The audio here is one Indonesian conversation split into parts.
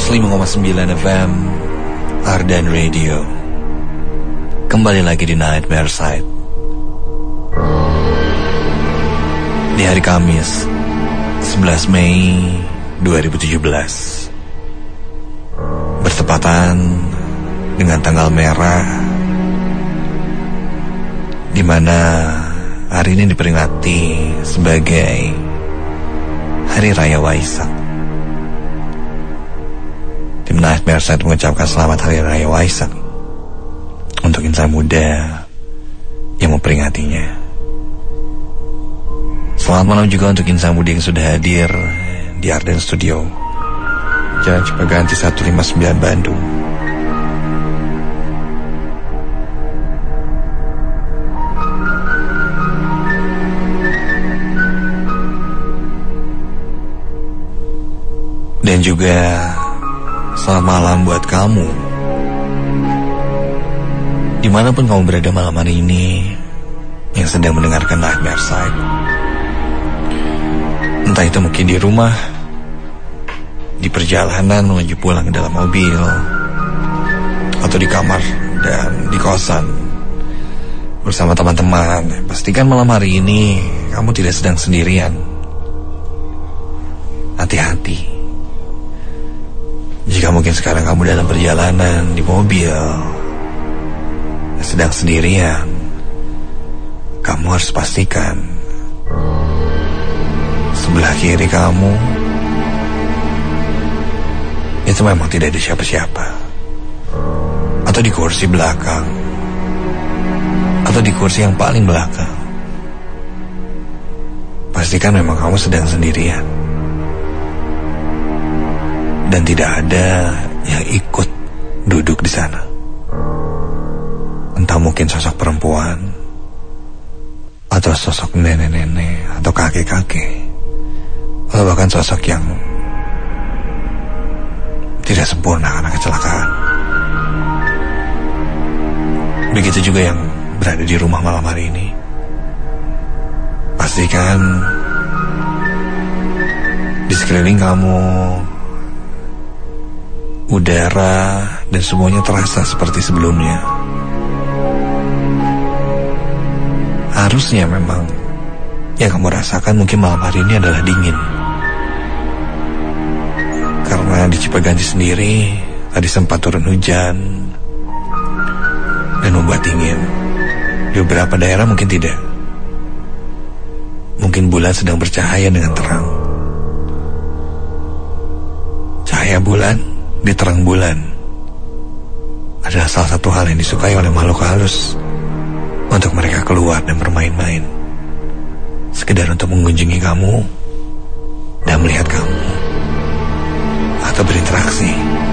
105,9 FM Ardan Radio. Kembali lagi di Nightmare Side. Di hari Kamis 11 Mei 2017, bertepatan dengan tanggal merah, di mana hari ini diperingati sebagai Hari Raya Waisak. Tim Nightmare Side mengucapkan selamat Hari Raya Waisak untuk insan muda yang memperingatinya. Selamat malam juga untuk insan muda yang sudah hadir di Arden Studio, Jalan Cipaganti 159 Bandung. Dan juga selamat malam buat kamu, dimanapun kamu berada malam hari ini, yang sedang mendengarkan Nightmare Side. Entah itu mungkin di rumah, di perjalanan menuju pulang dalam mobil, atau di kamar dan di kosan bersama teman-teman. Pastikan malam hari ini kamu tidak sedang sendirian. Hati-hati jika mungkin sekarang kamu dalam perjalanan di mobil sedang sendirian. Kamu harus pastikan sebelah kiri kamu itu memang tidak ada siapa-siapa, atau di kursi belakang, atau di kursi yang paling belakang. Pastikan memang kamu sedang sendirian dan tidak ada yang ikut duduk di sana. Entah mungkin sosok perempuan, atau sosok nenek-nenek, atau kakek-kakek, atau bahkan sosok yang tidak sempurna karena kecelakaan. Begitu juga yang berada di rumah malam hari ini. Pastikan di sekeliling kamu udara dan semuanya terasa seperti sebelumnya. Harusnya memang yang kamu rasakan mungkin malam hari ini adalah dingin, karena di Cipaganti sendiri tadi sempat turun hujan dan membuat dingin. Di beberapa daerah mungkin tidak. Mungkin bulan sedang bercahaya dengan terang. Cahaya bulan di terang bulan adalah salah satu hal yang disukai oleh makhluk halus untuk mereka keluar dan bermain-main, sekedar untuk mengunjungi kamu dan melihat kamu atau berinteraksi.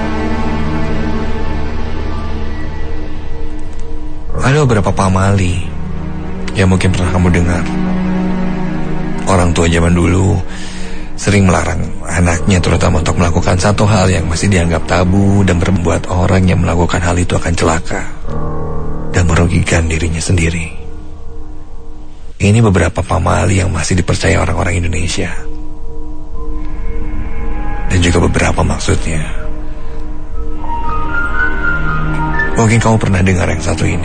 Ada beberapa pamali yang mungkin pernah kamu dengar. Orang tua zaman dulu sering melarang anaknya terutama untuk melakukan satu hal yang masih dianggap tabu dan membuat orang yang melakukan hal itu akan celaka dan merugikan dirinya sendiri. Ini beberapa pamali yang masih dipercaya orang-orang Indonesia. Dan juga beberapa maksudnya. Mungkin kamu pernah dengar yang satu ini.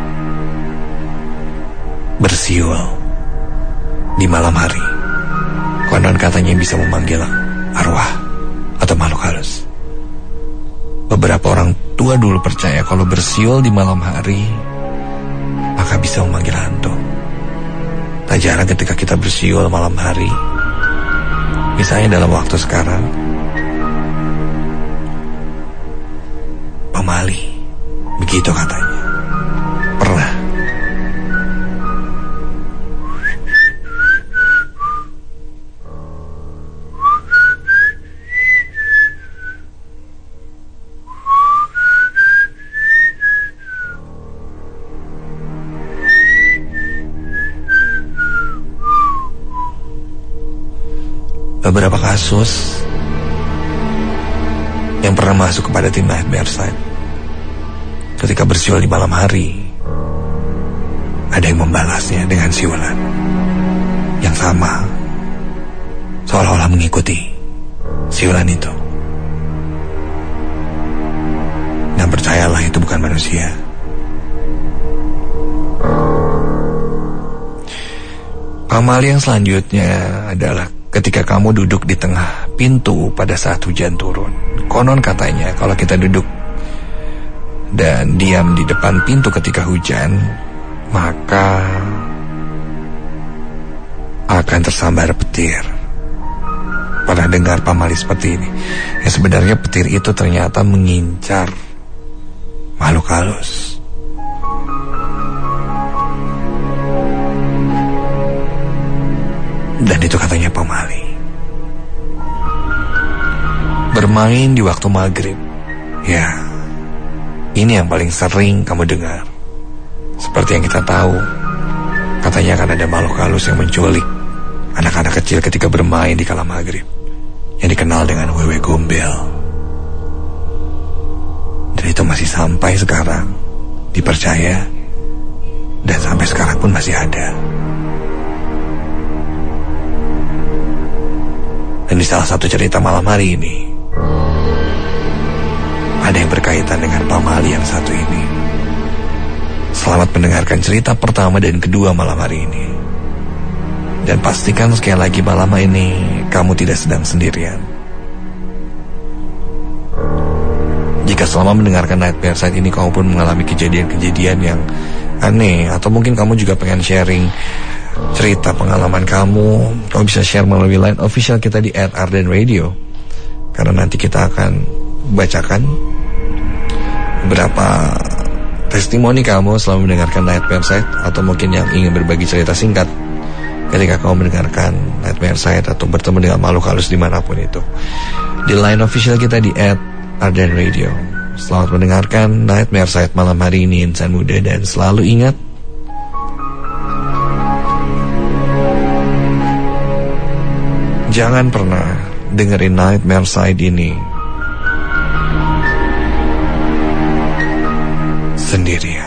Bersiul di malam hari. Konon katanya bisa memanggil arwah atau makhluk halus. Beberapa orang tua dulu percaya kalau bersiul di malam hari maka bisa memanggil hantu. Tak jarang ketika kita bersiul malam hari, misalnya dalam waktu sekarang, pamali, begitu katanya. Pernah. Beberapa kasus yang pernah masuk kepada tim Nightmare Side ketika bersiul di malam hari, ada yang membalasnya dengan siulan yang sama, seolah-olah mengikuti siulan itu. Dan percayalah, itu bukan manusia. Pamali yang selanjutnya adalah ketika kamu duduk di tengah pintu pada saat hujan turun. Konon katanya kalau kita duduk dan diam di depan pintu ketika hujan, maka akan tersambar petir. Pernah dengar pamali seperti ini? Ya, sebenarnya petir itu ternyata mengincar makhluk halus. Dan itu katanya pamali. Bermain di waktu maghrib. Ya, ini yang paling sering kamu dengar. Seperti yang kita tahu, katanya akan ada makhluk halus yang menculik anak-anak kecil ketika bermain di kala maghrib, yang dikenal dengan wewe gombel. Dan itu masih sampai sekarang dipercaya, dan sampai sekarang pun masih ada. Dan di salah satu cerita malam hari ini, ada yang berkaitan dengan pamali yang satu ini. Selamat mendengarkan cerita pertama dan kedua malam hari ini. Dan pastikan sekali lagi malam ini kamu tidak sedang sendirian. Jika selama mendengarkan Nightmare Side ini kamu pun mengalami kejadian-kejadian yang aneh, atau mungkin kamu juga pengen sharing cerita pengalaman kamu bisa share melalui line official kita di @ardenradio. Karena nanti kita akan bacakan beberapa testimoni kamu selama mendengarkan Nightmare Side, atau mungkin yang ingin berbagi cerita singkat ketika kamu mendengarkan Nightmare Side atau bertemu dengan makhluk halus dimanapun itu, di line official kita di @ardenradio. Selamat mendengarkan Nightmare Side malam hari ini, insan muda, dan selalu ingat, jangan pernah dengerin Nightmare Side ini sendirian.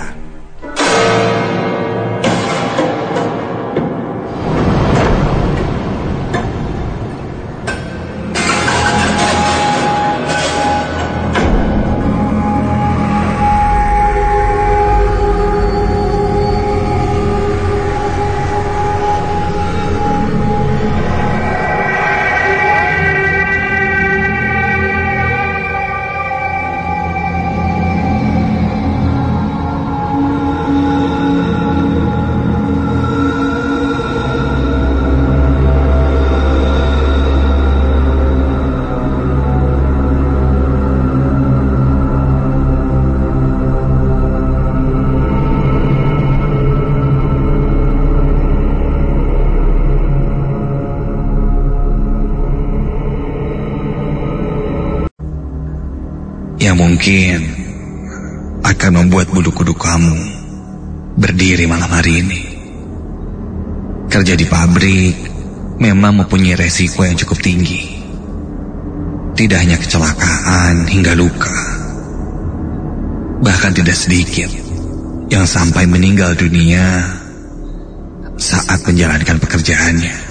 Yang mungkin akan membuat bulu kuduk kamu berdiri malam hari ini. Kerja di pabrik memang mempunyai resiko yang cukup tinggi. Tidak hanya kecelakaan hingga luka, bahkan tidak sedikit yang sampai meninggal dunia saat menjalankan pekerjaannya.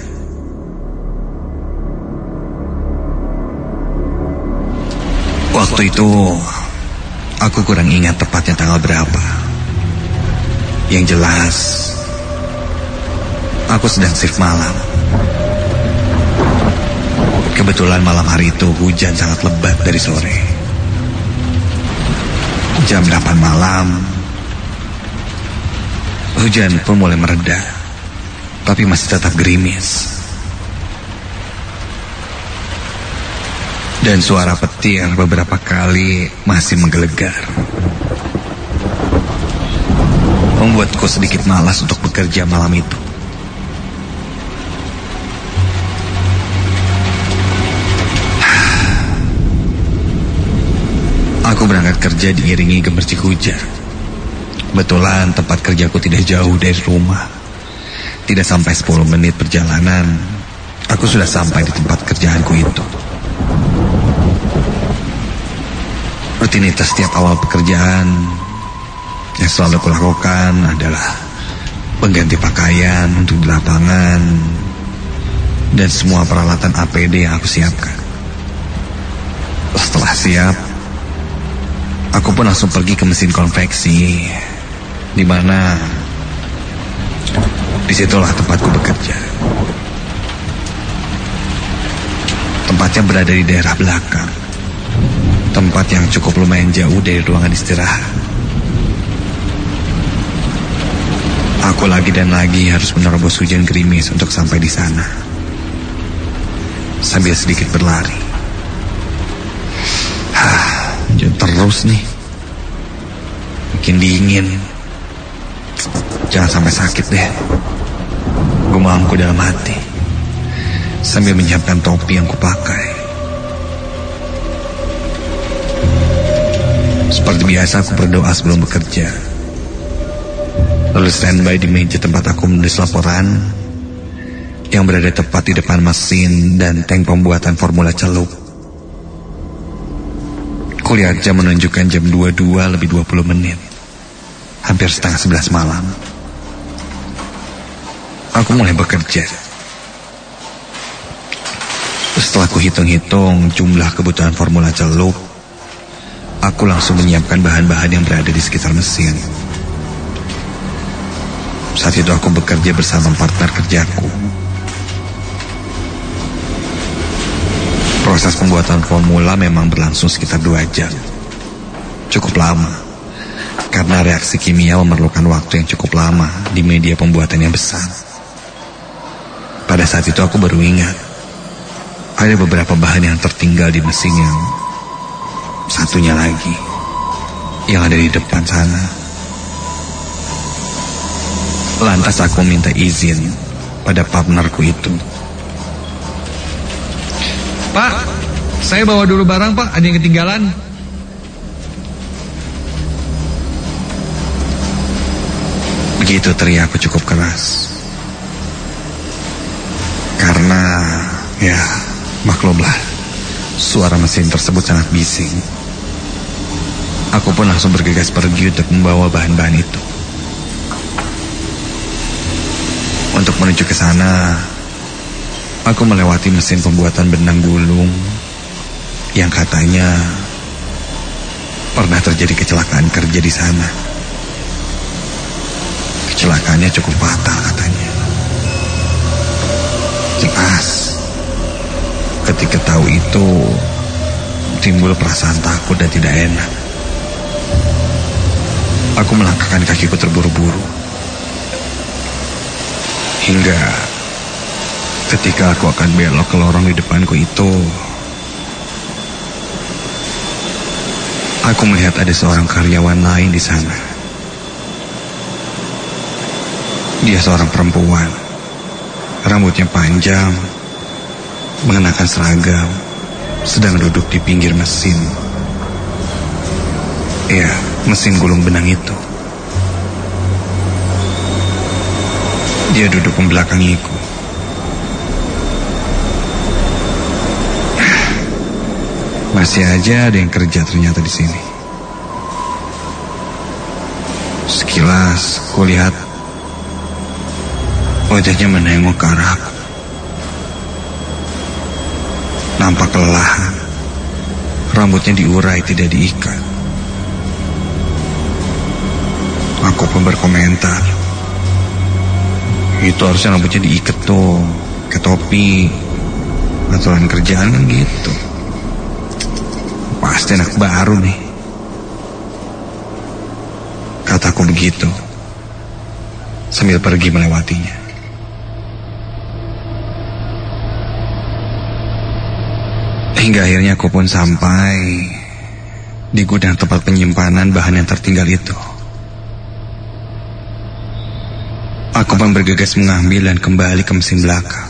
Waktu itu aku kurang ingat tepatnya tanggal berapa. Yang jelas aku sedang shift malam. Kebetulan malam hari itu hujan sangat lebat dari sore. Jam 8 malam hujan pun mulai mereda, tapi masih tetap gerimis. Dan suara petir beberapa kali masih menggelegar, membuatku sedikit malas untuk bekerja malam itu. Aku berangkat kerja diiringi gemercik hujan. Kebetulan tempat kerjaku tidak jauh dari rumah. Tidak sampai 10 menit perjalanan, aku sudah sampai di tempat kerjaanku itu. Rutinitas setiap awal pekerjaan yang selalu kulakukan adalah pengganti pakaian untuk di lapangan dan semua peralatan APD yang aku siapkan. Setelah siap, Aku pun langsung pergi ke mesin konveksi, di mana disitulah tempatku bekerja. Tempatnya berada di daerah belakang, tempat yang cukup lumayan jauh dari ruangan istirahat. Aku lagi dan lagi harus menerobos hujan gerimis untuk sampai di sana, sambil sedikit berlari. Hujan terus nih, makin dingin. Jangan sampai sakit deh, gumamku dalam hati, sambil menyiapkan topi yang kupakai. Seperti biasa aku berdoa sebelum bekerja, lalu standby di meja tempat aku menulis laporan yang berada tepat di depan mesin dan tank pembuatan formula celup. Kulihat jam menunjukkan jam 22 lebih 20 menit, hampir setengah 11 malam. Aku mulai bekerja. Setelah ku hitung-hitung jumlah kebutuhan formula celup, aku langsung menyiapkan bahan-bahan yang berada di sekitar mesin. Saat itu aku bekerja bersama partner kerjaku. Proses pembuatan formula memang berlangsung sekitar 2 jam. Cukup lama, karena reaksi kimia memerlukan waktu yang cukup lama di media pembuatan yang besar. Pada saat itu aku baru ingat, ada beberapa bahan yang tertinggal di mesin yang satunya lagi, yang ada di depan sana. Lantas aku minta izin pada partnerku itu. Pak, saya bawa dulu barang pak, ada yang ketinggalan. Begitu teriakku cukup keras, karena ya maklumlah, suara mesin tersebut sangat bising. Aku pun langsung bergegas pergi untuk membawa bahan-bahan itu. Untuk menuju ke sana, aku melewati mesin pembuatan benang gulung yang katanya pernah terjadi kecelakaan kerja di sana. Kecelakaannya cukup fatal katanya. Jelas, ketika tahu itu timbul perasaan takut dan tidak enak. Aku melangkahkan kakiku terburu-buru, hingga ketika aku akan belok ke lorong di depanku itu, aku melihat ada seorang karyawan lain di sana. Dia seorang perempuan, rambutnya panjang, mengenakan seragam, sedang duduk di pinggir mesin. Ya, mesin gulung benang itu. Dia duduk membelakangiku. Masih aja ada yang kerja ternyata di sini. Sekilas kulihat wajahnya menengok ke arahku. Nampak kelelahan. Rambutnya diurai, tidak diikat. Aku pun berkomentar, itu harusnya rambutnya diikat tuh, ke topi. Aturan kerjaan kan gitu. Pasti anak baru nih, kataku begitu sambil pergi melewatinya. Hingga akhirnya aku pun sampai di gudang tempat penyimpanan bahan yang tertinggal itu. Aku pun bergegas mengambil dan kembali ke mesin belakang.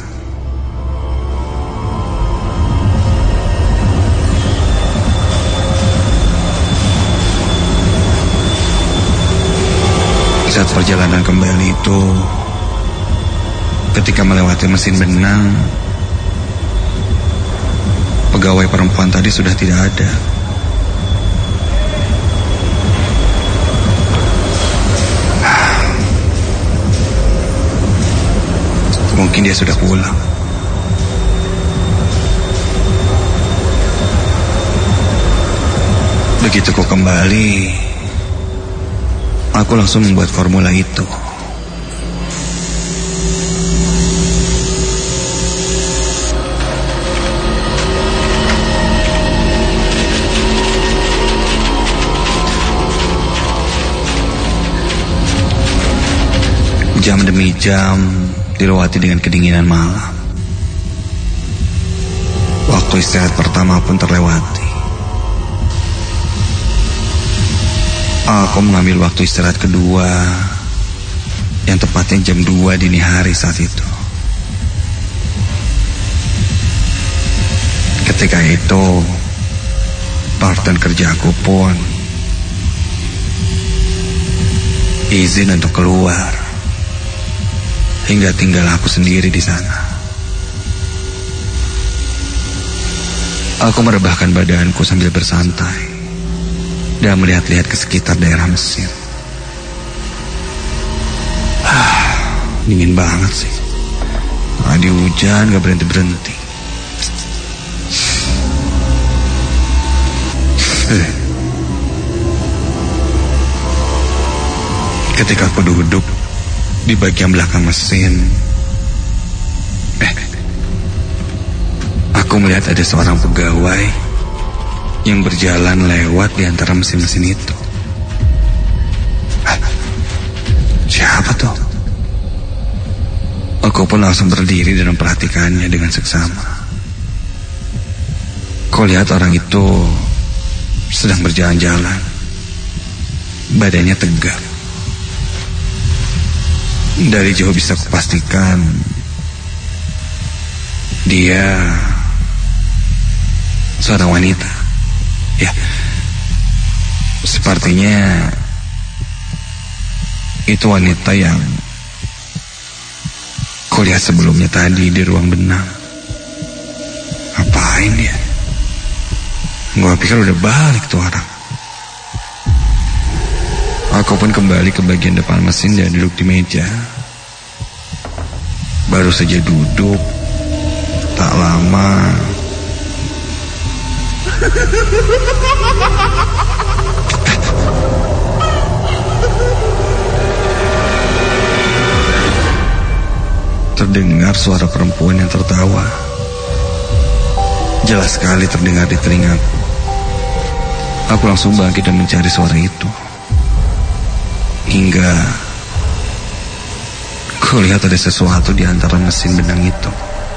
Saat perjalanan kembali itu, ketika melewati mesin benang, pegawai perempuan tadi sudah tidak ada. Mungkin dia sudah pulang. Begitu ku kembali, aku langsung membuat formula itu. Jam demi jam dilewati dengan kedinginan malam. Waktu istirahat pertama pun terlewati. Aku mengambil waktu istirahat kedua, yang tepatnya jam 2 dini hari saat itu. Ketika itu, partner kerjaku pun izin untuk keluar, hingga tinggal aku sendiri di sana. Aku merebahkan badanku sambil bersantai dan melihat-lihat ke sekitar daerah mesin. Dingin banget sih. Tadi hujan gak berhenti-berhenti. Ketika aku duduk di bagian belakang mesin, aku melihat ada seorang pegawai yang berjalan lewat di antara mesin-mesin itu. Siapa tuh? Aku pun langsung berdiri dan memperhatikannya dengan seksama. Kau lihat orang itu sedang berjalan-jalan. Badannya tegap. Dari jauh bisa kupastikan dia seorang wanita. Ya, sepertinya itu wanita yang kulihat sebelumnya tadi di ruang benang. Ngapain dia? Gua pikir udah balik tuh orang. Aku pun kembali ke bagian depan mesin dan duduk di meja. Baru saja duduk, tak lama terdengar suara perempuan yang tertawa. Jelas sekali terdengar di telingaku. Aku langsung bangkit dan mencari suara itu. Hingga kulihat ada sesuatu di antara mesin benang itu.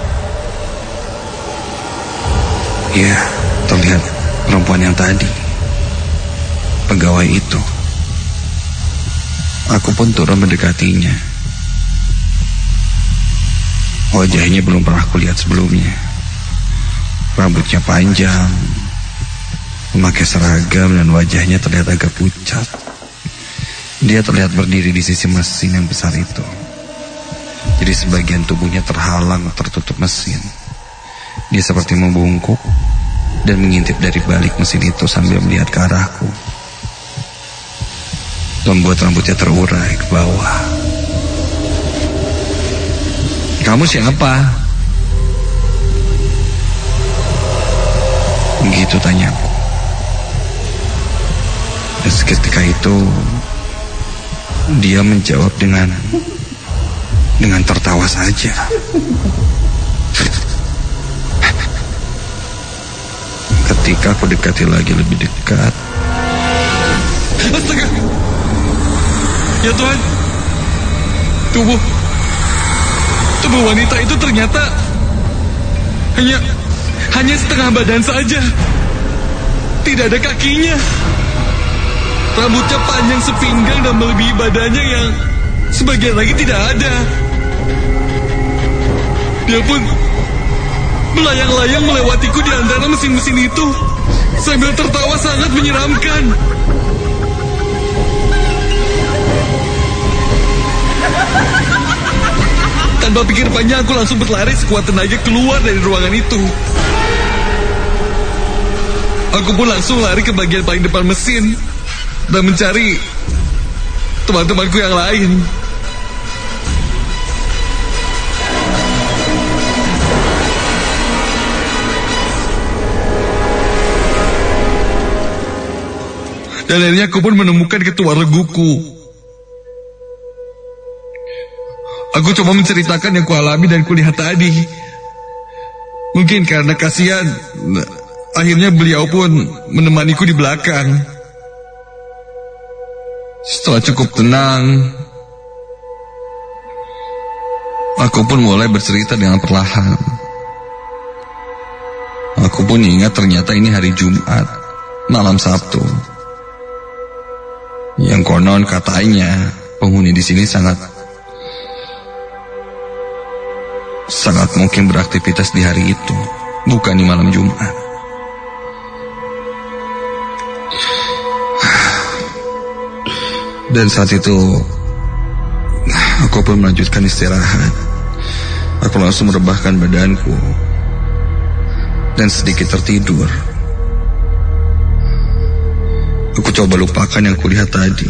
Ya, terlihat perempuan yang tadi, pegawai itu. Aku pun turun mendekatinya. Wajahnya belum pernah kulihat sebelumnya. Rambutnya panjang, memakai seragam, dan wajahnya terlihat agak pucat. Dia terlihat berdiri di sisi mesin yang besar itu. Jadi sebagian tubuhnya terhalang tertutup mesin. Dia seperti membungkuk dan mengintip dari balik mesin itu sambil melihat ke arahku. Membuat rambutnya terurai ke bawah. "Kamu siapa?" Gitu tanyaku. Dan seketika itu dia menjawab dengan tertawa saja. Ketika aku dekati lagi lebih dekat, astaga! Ya Tuhan, tubuh wanita itu ternyata hanya setengah badan saja. Tidak ada kakinya. Rambutnya panjang sepinggang dan melebihi badannya yang sebagian lagi tidak ada. Dia pun melayang-layang melewatiku di antara mesin-mesin itu sambil tertawa sangat menyeramkan. Tanpa pikir panjang, aku langsung berlari sekuat tenaga keluar dari ruangan itu. Aku pun langsung lari ke bagian paling depan mesin dan mencari teman-temanku yang lain. Dan akhirnya aku pun menemukan ketua reguku. Aku coba menceritakan yang kualami dan kulihat tadi. Mungkin karena kasihan, akhirnya beliau pun menemaniku di belakang. Setelah cukup tenang, aku pun mulai bercerita dengan perlahan. Aku pun ingat ternyata ini hari Jumat, malam Sabtu. Yang konon katanya penghuni di sini sangat mungkin beraktivitas di hari itu, bukan di malam Jumat. Dan saat itu aku pun melanjutkan istirahat. Aku langsung merebahkan badanku dan sedikit tertidur. Aku coba lupakan yang kulihat tadi.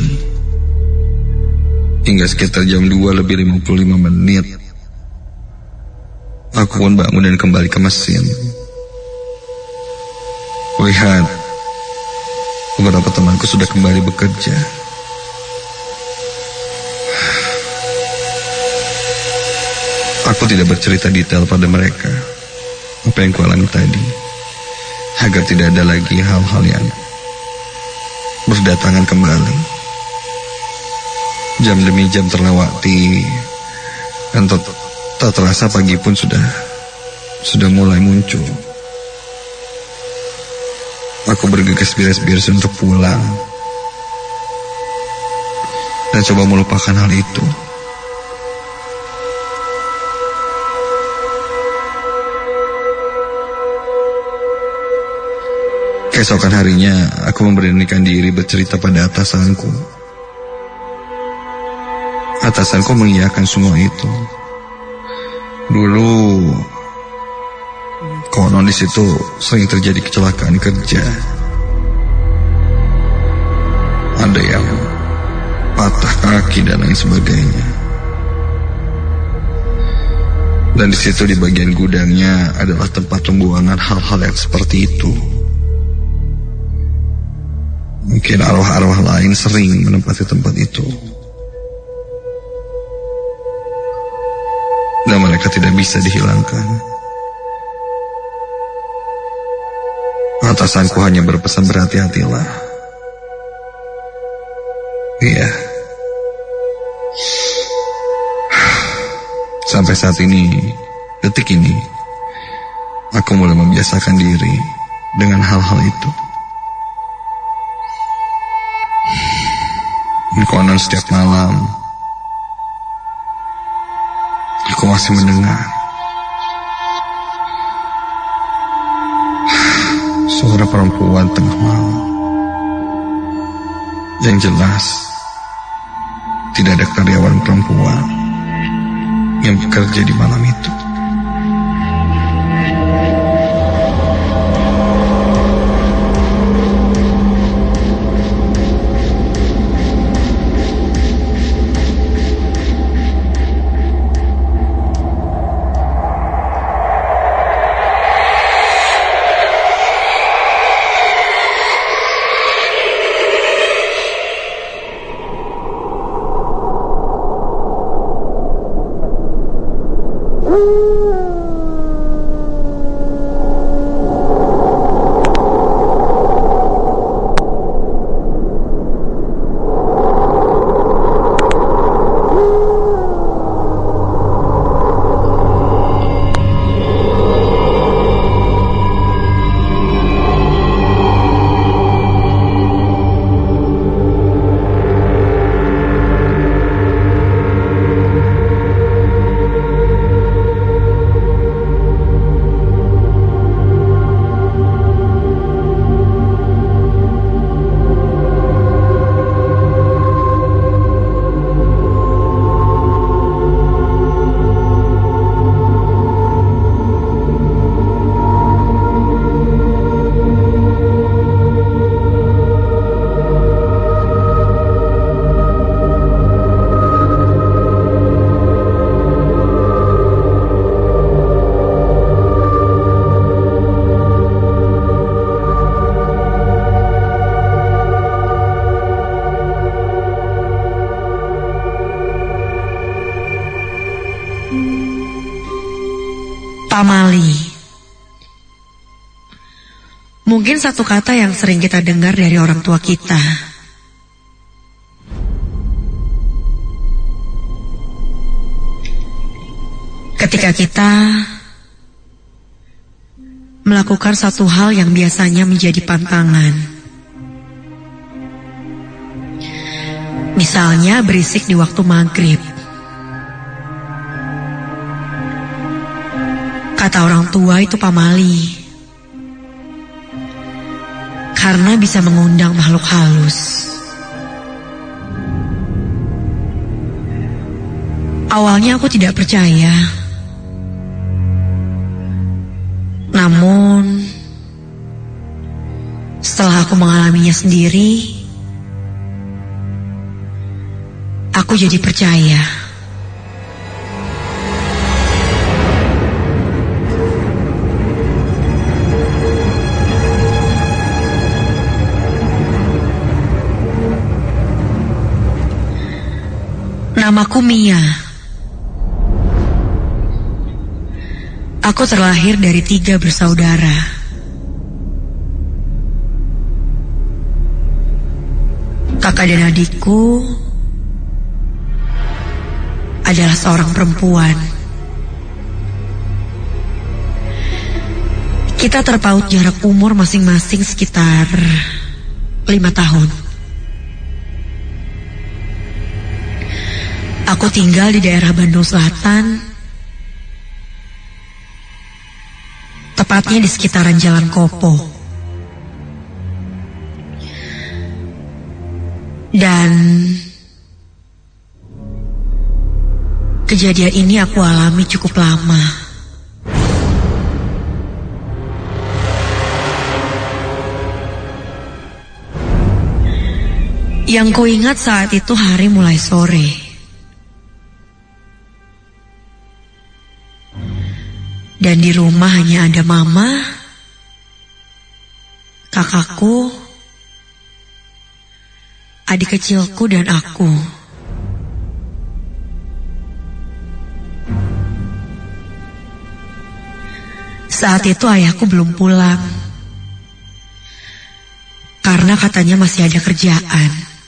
Hingga sekitar jam 2:55 aku pun bangun dan kembali ke mesin. Kulihat beberapa temanku sudah kembali bekerja. Aku tidak bercerita detail pada mereka apa yang kualami tadi, agar tidak ada lagi hal-hal yang berdatangan kembali. Jam demi jam terlewati, dan tak terasa pagi pun sudah mulai muncul. Aku bergegas beres-beres untuk pulang dan coba melupakan hal itu. Keesokan harinya, aku memberanikan diri bercerita pada atasanku. Atasanku mengiyakan semua itu. Dulu, konon di situ sering terjadi kecelakaan kerja. Ada yang patah kaki dan lain sebagainya. Dan di situ di bagian gudangnya adalah tempat pembuangan hal-hal yang seperti itu. Mungkin arwah-arwah lain sering menempati tempat itu. Dan mereka tidak bisa dihilangkan. Atasanku hanya berpesan berhati-hatilah. Iya. Sampai saat ini, detik ini, aku mulai membiasakan diri dengan hal-hal itu. Konon setiap malam aku masih mendengar suara perempuan tengah malam. Yang jelas tidak ada karyawan perempuan yang bekerja di malam itu. Mungkin satu kata yang sering kita dengar dari orang tua kita. Ketika kita melakukan satu hal yang biasanya menjadi pantangan. Misalnya berisik di waktu maghrib. Kata orang tua itu pamali. Karena bisa mengundang makhluk halus. Awalnya aku tidak percaya. Namun, setelah aku mengalaminya sendiri, aku jadi percaya. Namaku Mia. Aku terlahir dari 3 bersaudara. Kakak dan adikku adalah seorang perempuan. Kita terpaut jarak umur masing-masing sekitar 5 tahun. Aku tinggal di daerah Bandung Selatan, tepatnya di sekitaran Jalan Kopo. Dan kejadian ini aku alami cukup lama. Yang kuingat saat itu hari mulai sore. Dan di rumah hanya ada mama, kakakku, adik kecilku dan aku. Saat itu ayahku belum pulang. Karena katanya masih ada kerjaan.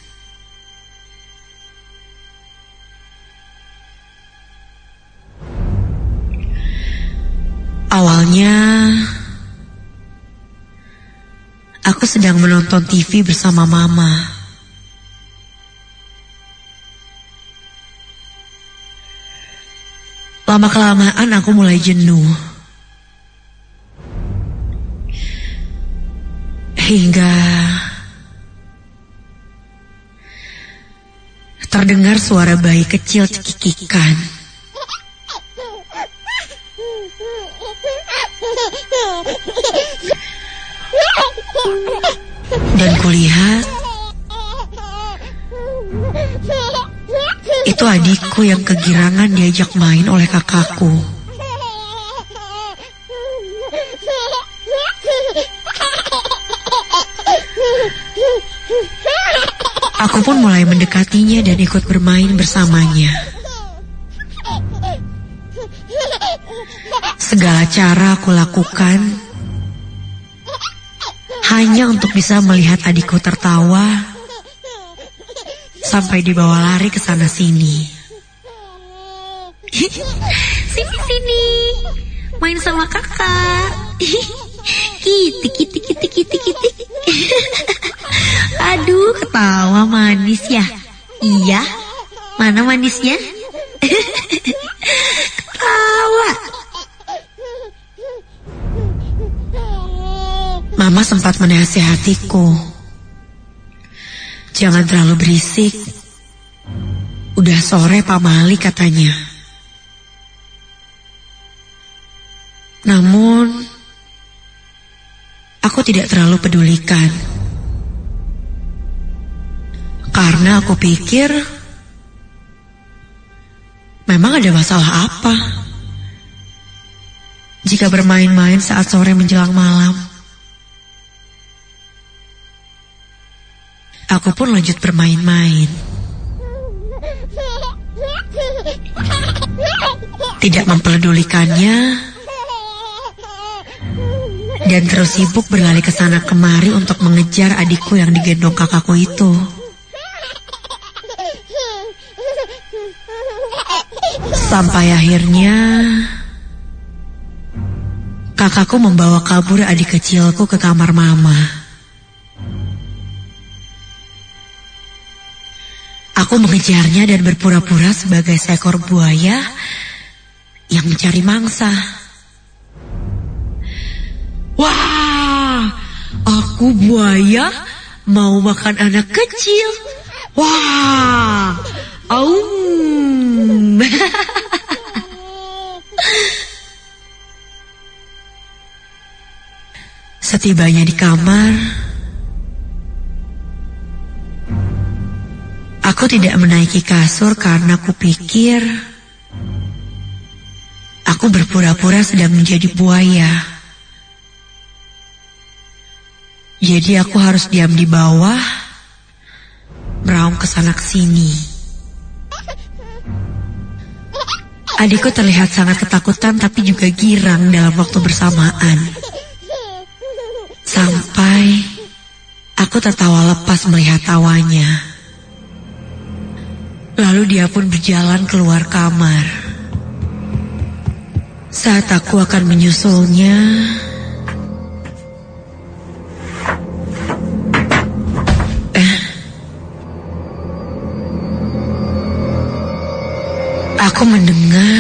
Awalnya, aku sedang menonton TV bersama mama. Lama-kelamaan aku mulai jenuh. Hingga terdengar suara bayi kecil cekikikan. Dan kulihat itu adikku yang kegirangan diajak main oleh kakakku. Aku pun mulai mendekatinya dan ikut bermain bersamanya. Segala cara aku lakukan hanya untuk bisa melihat adikku tertawa sampai dibawa lari ke sana sini. Sini, main sama kakak. Kiti. Aduh, ketawa manis ya. Iya, mana manisnya? Ketawa. Mama sempat menasihatiku. Jangan terlalu berisik. Udah sore pamali katanya. Namun, aku tidak terlalu pedulikan. Karena aku pikir, memang ada masalah apa jika bermain-main saat sore menjelang malam. Aku pun lanjut bermain-main. Tidak memperdulikannya, dan terus sibuk berlari ke sana kemari untuk mengejar adikku yang digendong kakakku itu. Sampai akhirnya kakakku membawa kabur adik kecilku ke kamar mama. Aku mengejarnya dan berpura-pura sebagai seekor buaya yang mencari mangsa. Wah, aku buaya mau makan anak kecil. Wah, Setibanya di kamar, aku tidak menaiki kasur karena kupikir aku berpura-pura sedang menjadi buaya. Jadi aku harus diam di bawah, meraung kesana kesini. Adikku terlihat sangat ketakutan tapi juga girang dalam waktu bersamaan. Sampai aku tertawa lepas melihat tawanya. Lalu dia pun berjalan keluar kamar. Saat aku akan menyusulnya, aku mendengar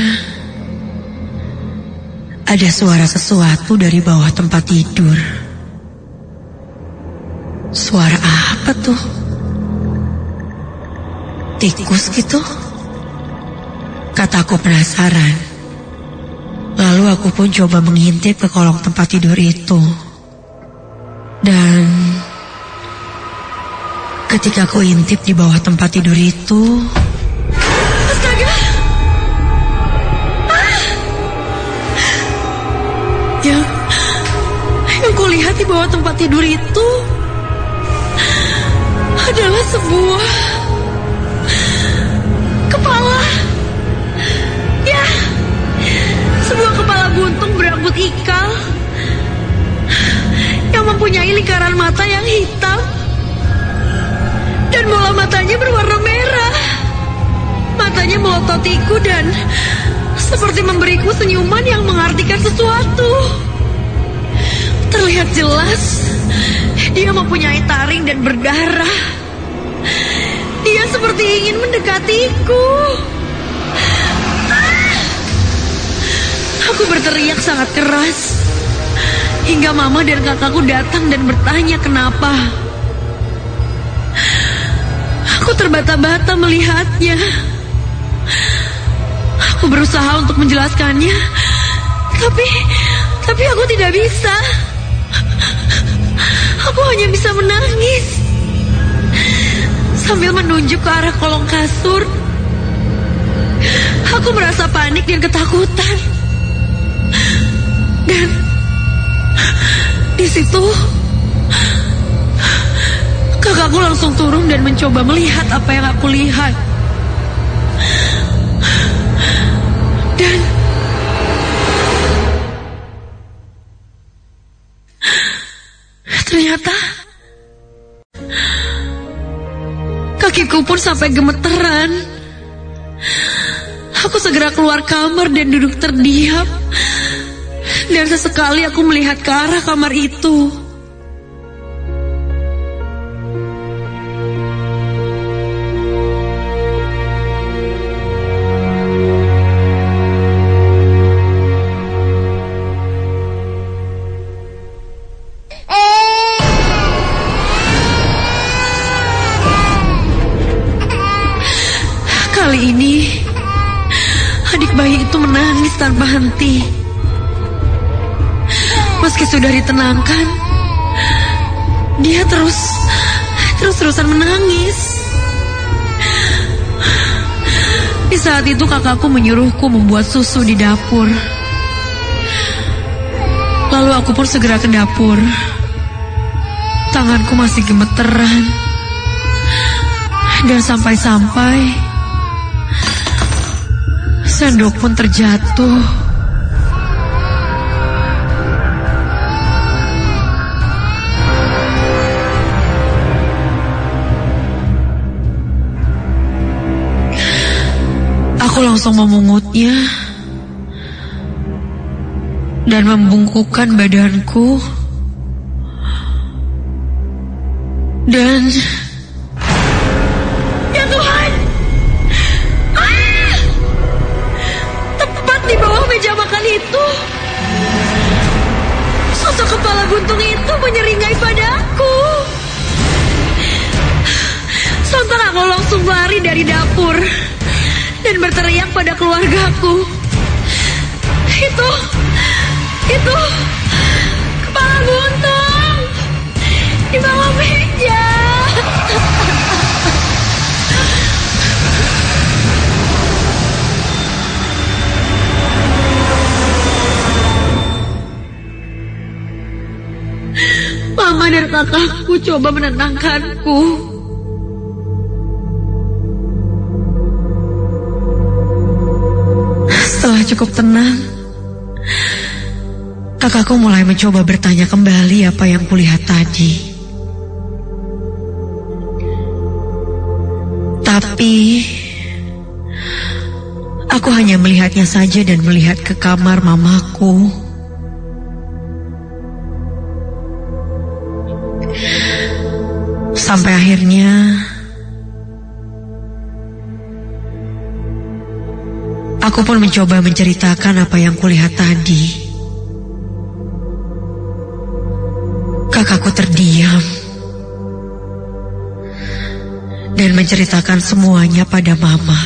ada suara sesuatu dari bawah tempat tidur. Suara apa tuh? Tikus gitu? Kataku penasaran. Lalu aku pun coba mengintip ke kolong tempat tidur itu. Dan ketika aku intip di bawah tempat tidur itu, astaga! Yang kulihat di bawah tempat tidur itu adalah sebuah kepala. Ya, sebuah kepala buntung berambut ikal yang mempunyai lingkaran mata yang hitam dan bola matanya berwarna merah. Matanya melototiku dan seperti memberiku senyuman yang mengartikan sesuatu. Terlihat jelas dia mempunyai taring dan berdarah. Dia seperti ingin mendekatiku. Aku berteriak sangat keras hingga mama dan kakakku datang dan bertanya kenapa. Aku terbata-bata melihatnya. Aku berusaha untuk menjelaskannya, tapi aku tidak bisa. Aku hanya bisa menangis sambil menunjuk ke arah kolong kasur. Aku merasa panik dan ketakutan. Dan di situ kakakku langsung turun dan mencoba melihat apa yang aku lihat. Dan ternyata kakiku pun sampai gemeteran. Aku segera keluar kamar dan duduk terdiam. Dan sesekali aku melihat ke arah kamar itu. Kali ini adik bayi itu menangis tanpa henti. Meski sudah ditenangkan, dia terus-terusan menangis. Di saat itu kakakku menyuruhku membuat susu di dapur. Lalu aku pun segera ke dapur. Tanganku masih gemeteran. Dan sampai-sampai sendok pun terjatuh. Aku langsung memungutnya dan membungkukkan badanku. Dan ya Tuhan, tepat di bawah meja makan itu, sosok kepala guntung itu menyeringai padaku. Sontak aku langsung lari dari dapur dan berteriak pada keluargaku. Itu kepala guntung di bawah meja. Mama dan kakakku coba menenangkanku. Setelah cukup tenang, kakakku mulai mencoba bertanya kembali apa yang kulihat tadi. Tapi aku hanya melihatnya saja dan melihat ke kamar mamaku. Sampai akhirnya aku pun mencoba menceritakan apa yang kulihat tadi. Kakakku terdiam dan menceritakan semuanya pada mama.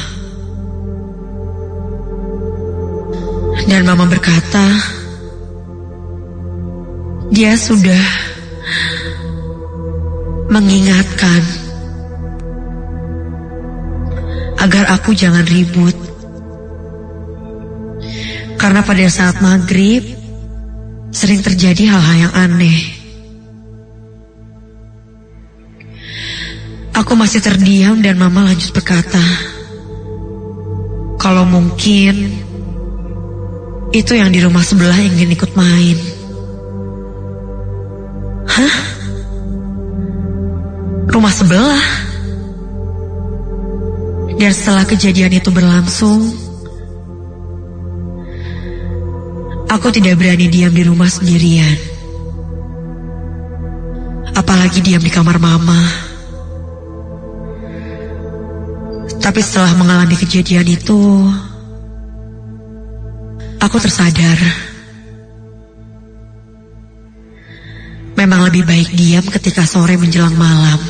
Dan mama berkata, dia sudah mengingatkan agar aku jangan ribut. Karena pada saat maghrib sering terjadi hal-hal yang aneh. Aku masih terdiam dan mama lanjut berkata, kalau mungkin itu yang di rumah sebelah ingin ikut main. Hah? Rumah sebelah? Dan setelah kejadian itu berlangsung, aku tidak berani diam di rumah sendirian. Apalagi diam di kamar mama. Tapi setelah mengalami kejadian itu, aku tersadar memang lebih baik diam ketika sore menjelang malam.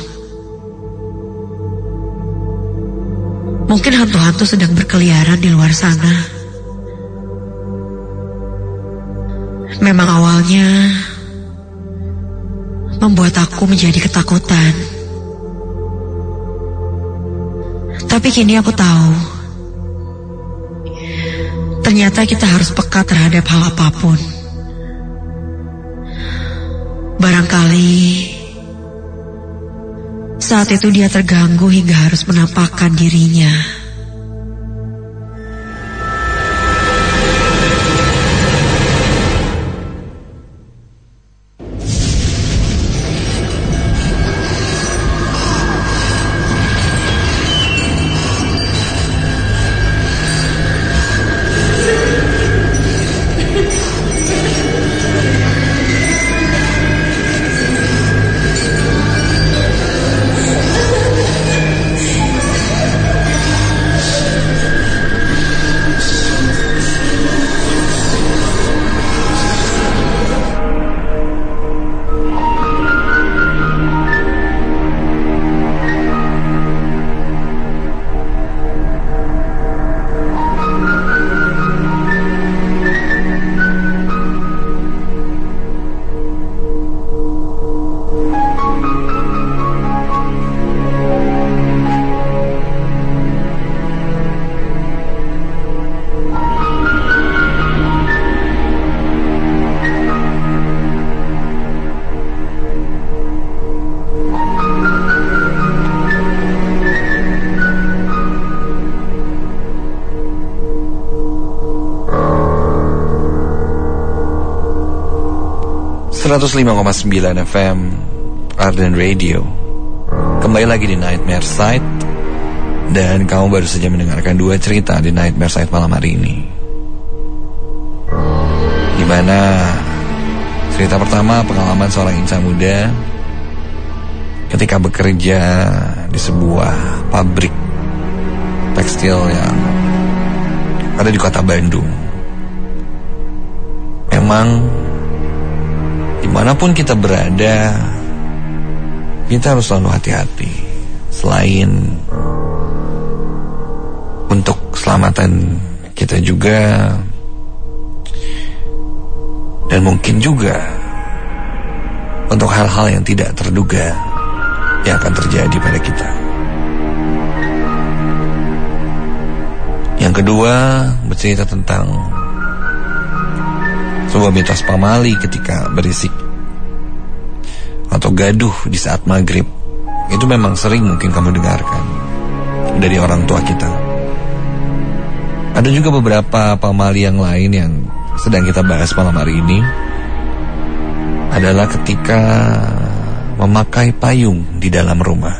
Mungkin hantu-hantu sedang berkeliaran di luar sana. Memang awalnya membuat aku menjadi ketakutan. Tapi kini aku tahu, ternyata kita harus peka terhadap hal apapun. Barangkali saat itu dia terganggu hingga harus menampakkan dirinya. .9 FM Arden Radio. Kembali lagi di Nightmare Side Dan kamu baru saja mendengarkan 2 cerita di Nightmare Side malam hari ini. Di mana cerita pertama pengalaman seorang insan muda ketika bekerja di sebuah pabrik tekstil yang ada di kota Bandung. Memang dimanapun kita berada, kita harus selalu hati-hati. Selain untuk keselamatan kita juga, dan mungkin juga untuk hal-hal yang tidak terduga yang akan terjadi pada kita. Yang kedua, bercerita tentang sebuah mitos pamali ketika berisik atau gaduh di saat maghrib. Itu memang sering mungkin kamu dengarkan dari orang tua kita. Ada juga beberapa pamali yang lain yang sedang kita bahas malam hari ini, adalah ketika memakai payung di dalam rumah.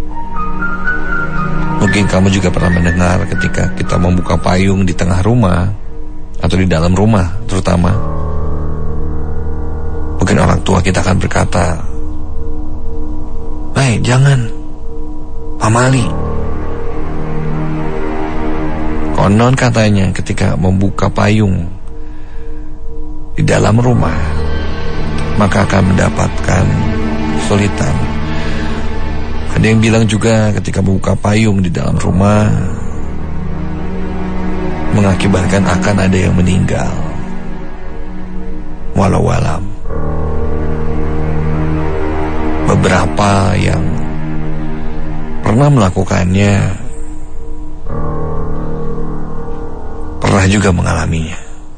Mungkin kamu juga pernah mendengar ketika kita membuka payung di tengah rumah atau di dalam rumah terutama. Mungkin orang tua kita akan berkata, "Baik, jangan, pamali." Konon katanya ketika membuka payung di dalam rumah, maka akan mendapatkan kesulitan. Ada yang bilang juga ketika membuka payung di dalam rumah mengakibatkan akan ada yang meninggal. Walau alam. Beberapa yang pernah melakukannya pernah juga mengalaminya.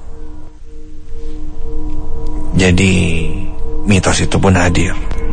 Jadi mitos itu pun hadir.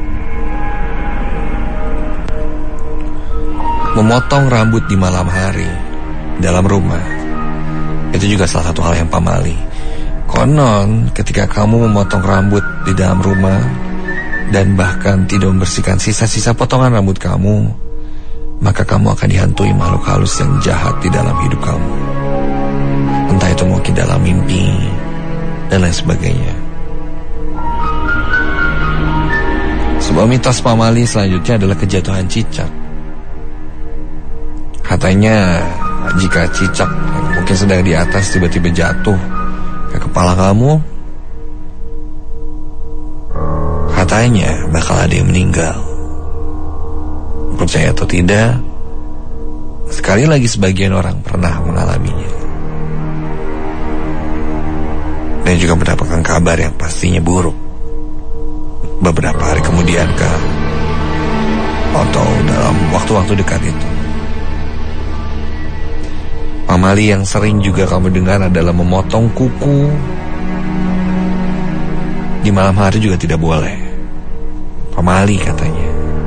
Memotong rambut di malam hari dalam rumah, itu juga salah satu hal yang pamali. Konon ketika kamu memotong rambut di dalam rumah dan bahkan tidak membersihkan sisa-sisa potongan rambut kamu, maka kamu akan dihantui makhluk halus yang jahat di dalam hidup kamu. Entah itu mungkin dalam mimpi dan lain sebagainya. Sebuah mitos pamali selanjutnya adalah kejatuhan cicak. Katanya jika cicak yang mungkin sedang di atas tiba-tiba jatuh ke kepala kamu, katanya bakal ada yang meninggal. Percaya atau tidak, sekali lagi sebagian orang pernah mengalaminya. Dan juga mendapatkan kabar yang pastinya buruk beberapa hari kemudian atau dalam waktu-waktu dekat itu. Pamali yang sering juga kamu dengar adalah memotong kuku di malam hari juga tidak boleh. Pamali katanya.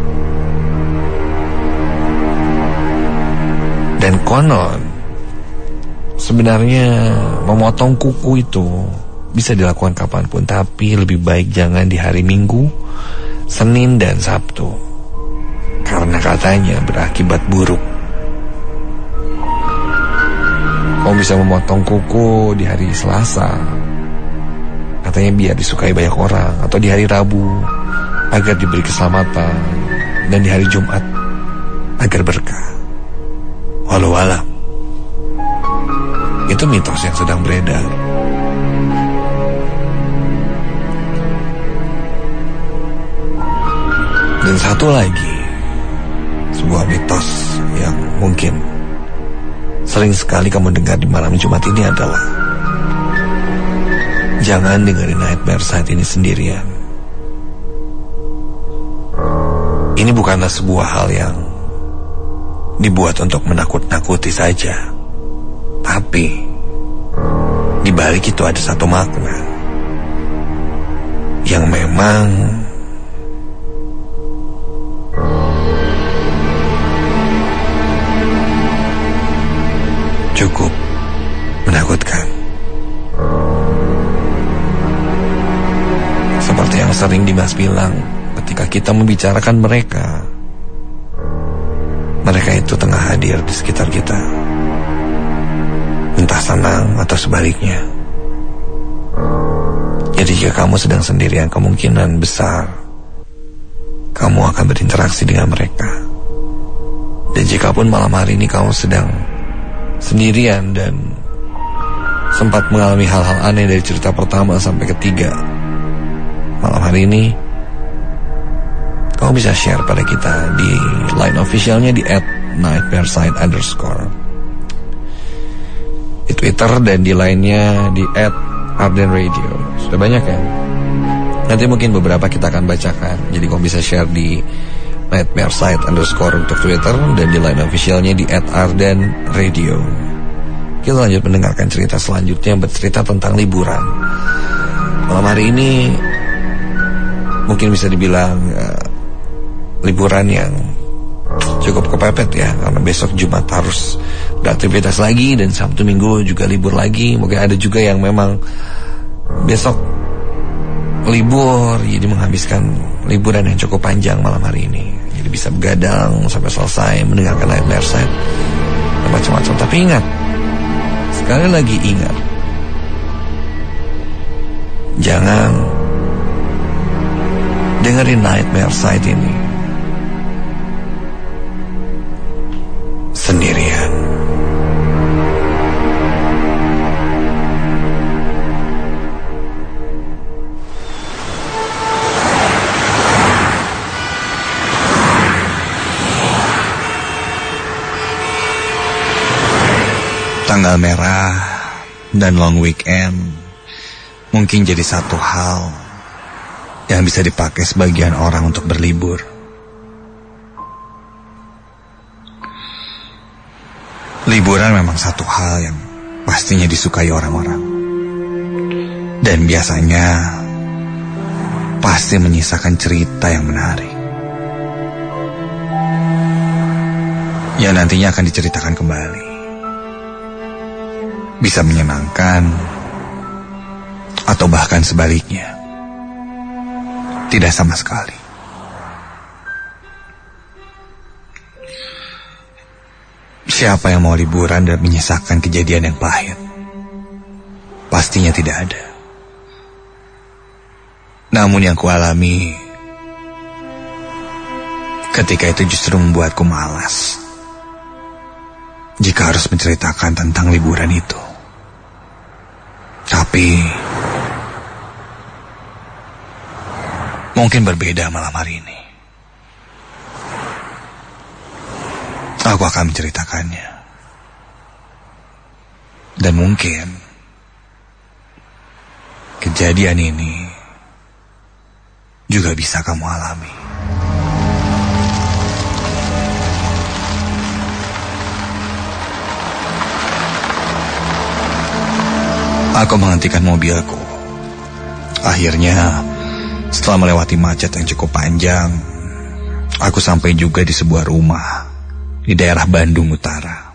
Dan konon sebenarnya memotong kuku itu bisa dilakukan kapanpun, tapi lebih baik jangan di hari Minggu, Senin, dan Sabtu, karena katanya berakibat buruk. Kamu bisa memotong kuku di hari Selasa, katanya biar disukai banyak orang, atau di hari Rabu agar diberi keselamatan, dan di hari Jumat agar berkah. Walau alam, itu mitos yang sedang beredar. Dan satu lagi, sebuah mitos yang mungkin sering sekali kamu dengar di malam Jumat ini adalah jangan dengerin Nightmare Side ini sendirian. Ini bukanlah sebuah hal yang dibuat untuk menakut-nakuti saja, tapi di balik itu ada satu makna yang memang cukup menakutkan. Seperti yang sering Dimas bilang, ketika kita membicarakan mereka, mereka itu tengah hadir di sekitar kita. Entah senang atau sebaliknya. Jadi jika kamu sedang sendirian, kemungkinan besar kamu akan berinteraksi dengan mereka. Dan jika pun malam hari ini kamu sedang sendirian dan sempat mengalami hal-hal aneh dari cerita pertama sampai ketiga, malam hari ini kamu bisa share pada kita di line officialnya di @nightmareside_ di Twitter, dan di lainnya di @ardenradio. Sudah banyak ya. Nanti mungkin beberapa kita akan bacakan. Jadi kamu bisa share di nightmareside_ untuk Twitter, dan di line officialnya di @ardenradio. Kita lanjut mendengarkan cerita selanjutnya yang bercerita tentang liburan. Malam hari ini mungkin bisa dibilang liburan yang cukup kepepet ya, karena besok Jumat harus beraktivitas lagi dan Sabtu Minggu juga libur lagi. Mungkin ada juga yang memang besok libur, jadi menghabiskan liburan yang cukup panjang malam hari ini. Jadi bisa begadang sampai selesai mendengarkan Nightmareside dan macam-macam. Tapi ingat, sekali lagi ingat, jangan dengerin Nightmareside ini sendirian. Tanggal merah dan long weekend mungkin jadi satu hal yang bisa dipakai sebagian orang untuk berlibur. Liburan memang satu hal yang pastinya disukai orang-orang, dan biasanya pasti menyisakan cerita yang menarik yang nantinya akan diceritakan kembali. Bisa menyenangkan atau bahkan sebaliknya, tidak sama sekali. Siapa yang mau liburan dan menyisakan kejadian yang pahit? Pastinya tidak ada. Namun yang kualami ketika itu justru membuatku malas jika harus menceritakan tentang liburan itu. Tapi mungkin berbeda malam hari ini. Aku akan menceritakannya. Dan mungkin kejadian ini juga bisa kamu alami. Aku menghentikan mobilku. Akhirnya, setelah melewati macet yang cukup panjang, aku sampai juga di sebuah rumah di daerah Bandung Utara.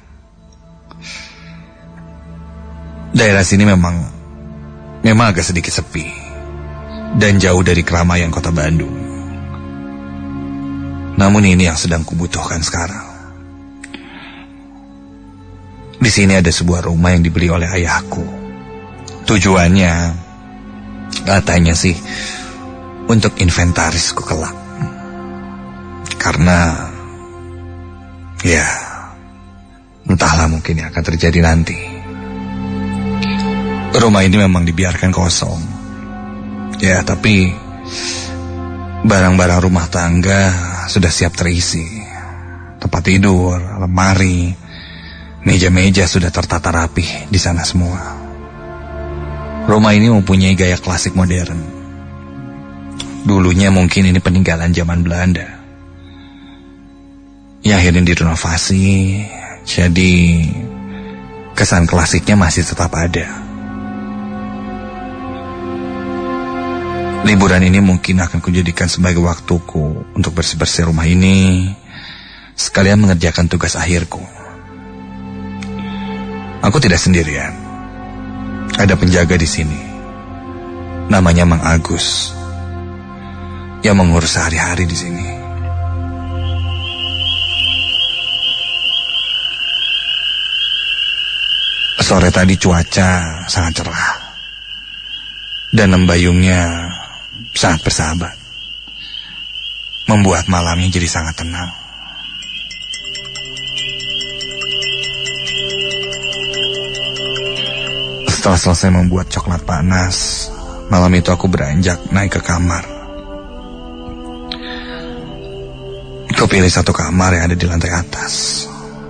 Daerah sini memang agak sedikit sepi dan jauh dari keramaian kota Bandung. Namun ini yang sedang kubutuhkan sekarang. Di sini ada sebuah rumah yang dibeli oleh ayahku. Tujuannya, katanya sih, untuk inventarisku kelak. Karena, ya, entahlah mungkin yang akan terjadi nanti. Rumah ini memang dibiarkan kosong. Ya, tapi barang-barang rumah tangga sudah siap terisi. Tempat tidur, lemari, meja-meja sudah tertata rapih di sana semua. Rumah ini mempunyai gaya klasik modern. Dulunya mungkin ini peninggalan zaman Belanda, yang akhirnya direnovasi, jadi kesan klasiknya masih tetap ada. Liburan ini mungkin akan kujadikan sebagai waktuku untuk bersih-bersih rumah ini, sekalian mengerjakan tugas akhirku. Aku tidak sendirian. Ada penjaga di sini. Namanya Mang Agus, yang mengurus sehari-hari di sini. Sore tadi cuaca sangat cerah dan lembayungnya sangat bersahabat, membuat malamnya jadi sangat tenang. Setelah selesai membuat coklat panas, malam itu aku beranjak naik ke kamar. Aku pilih satu kamar yang ada di lantai atas.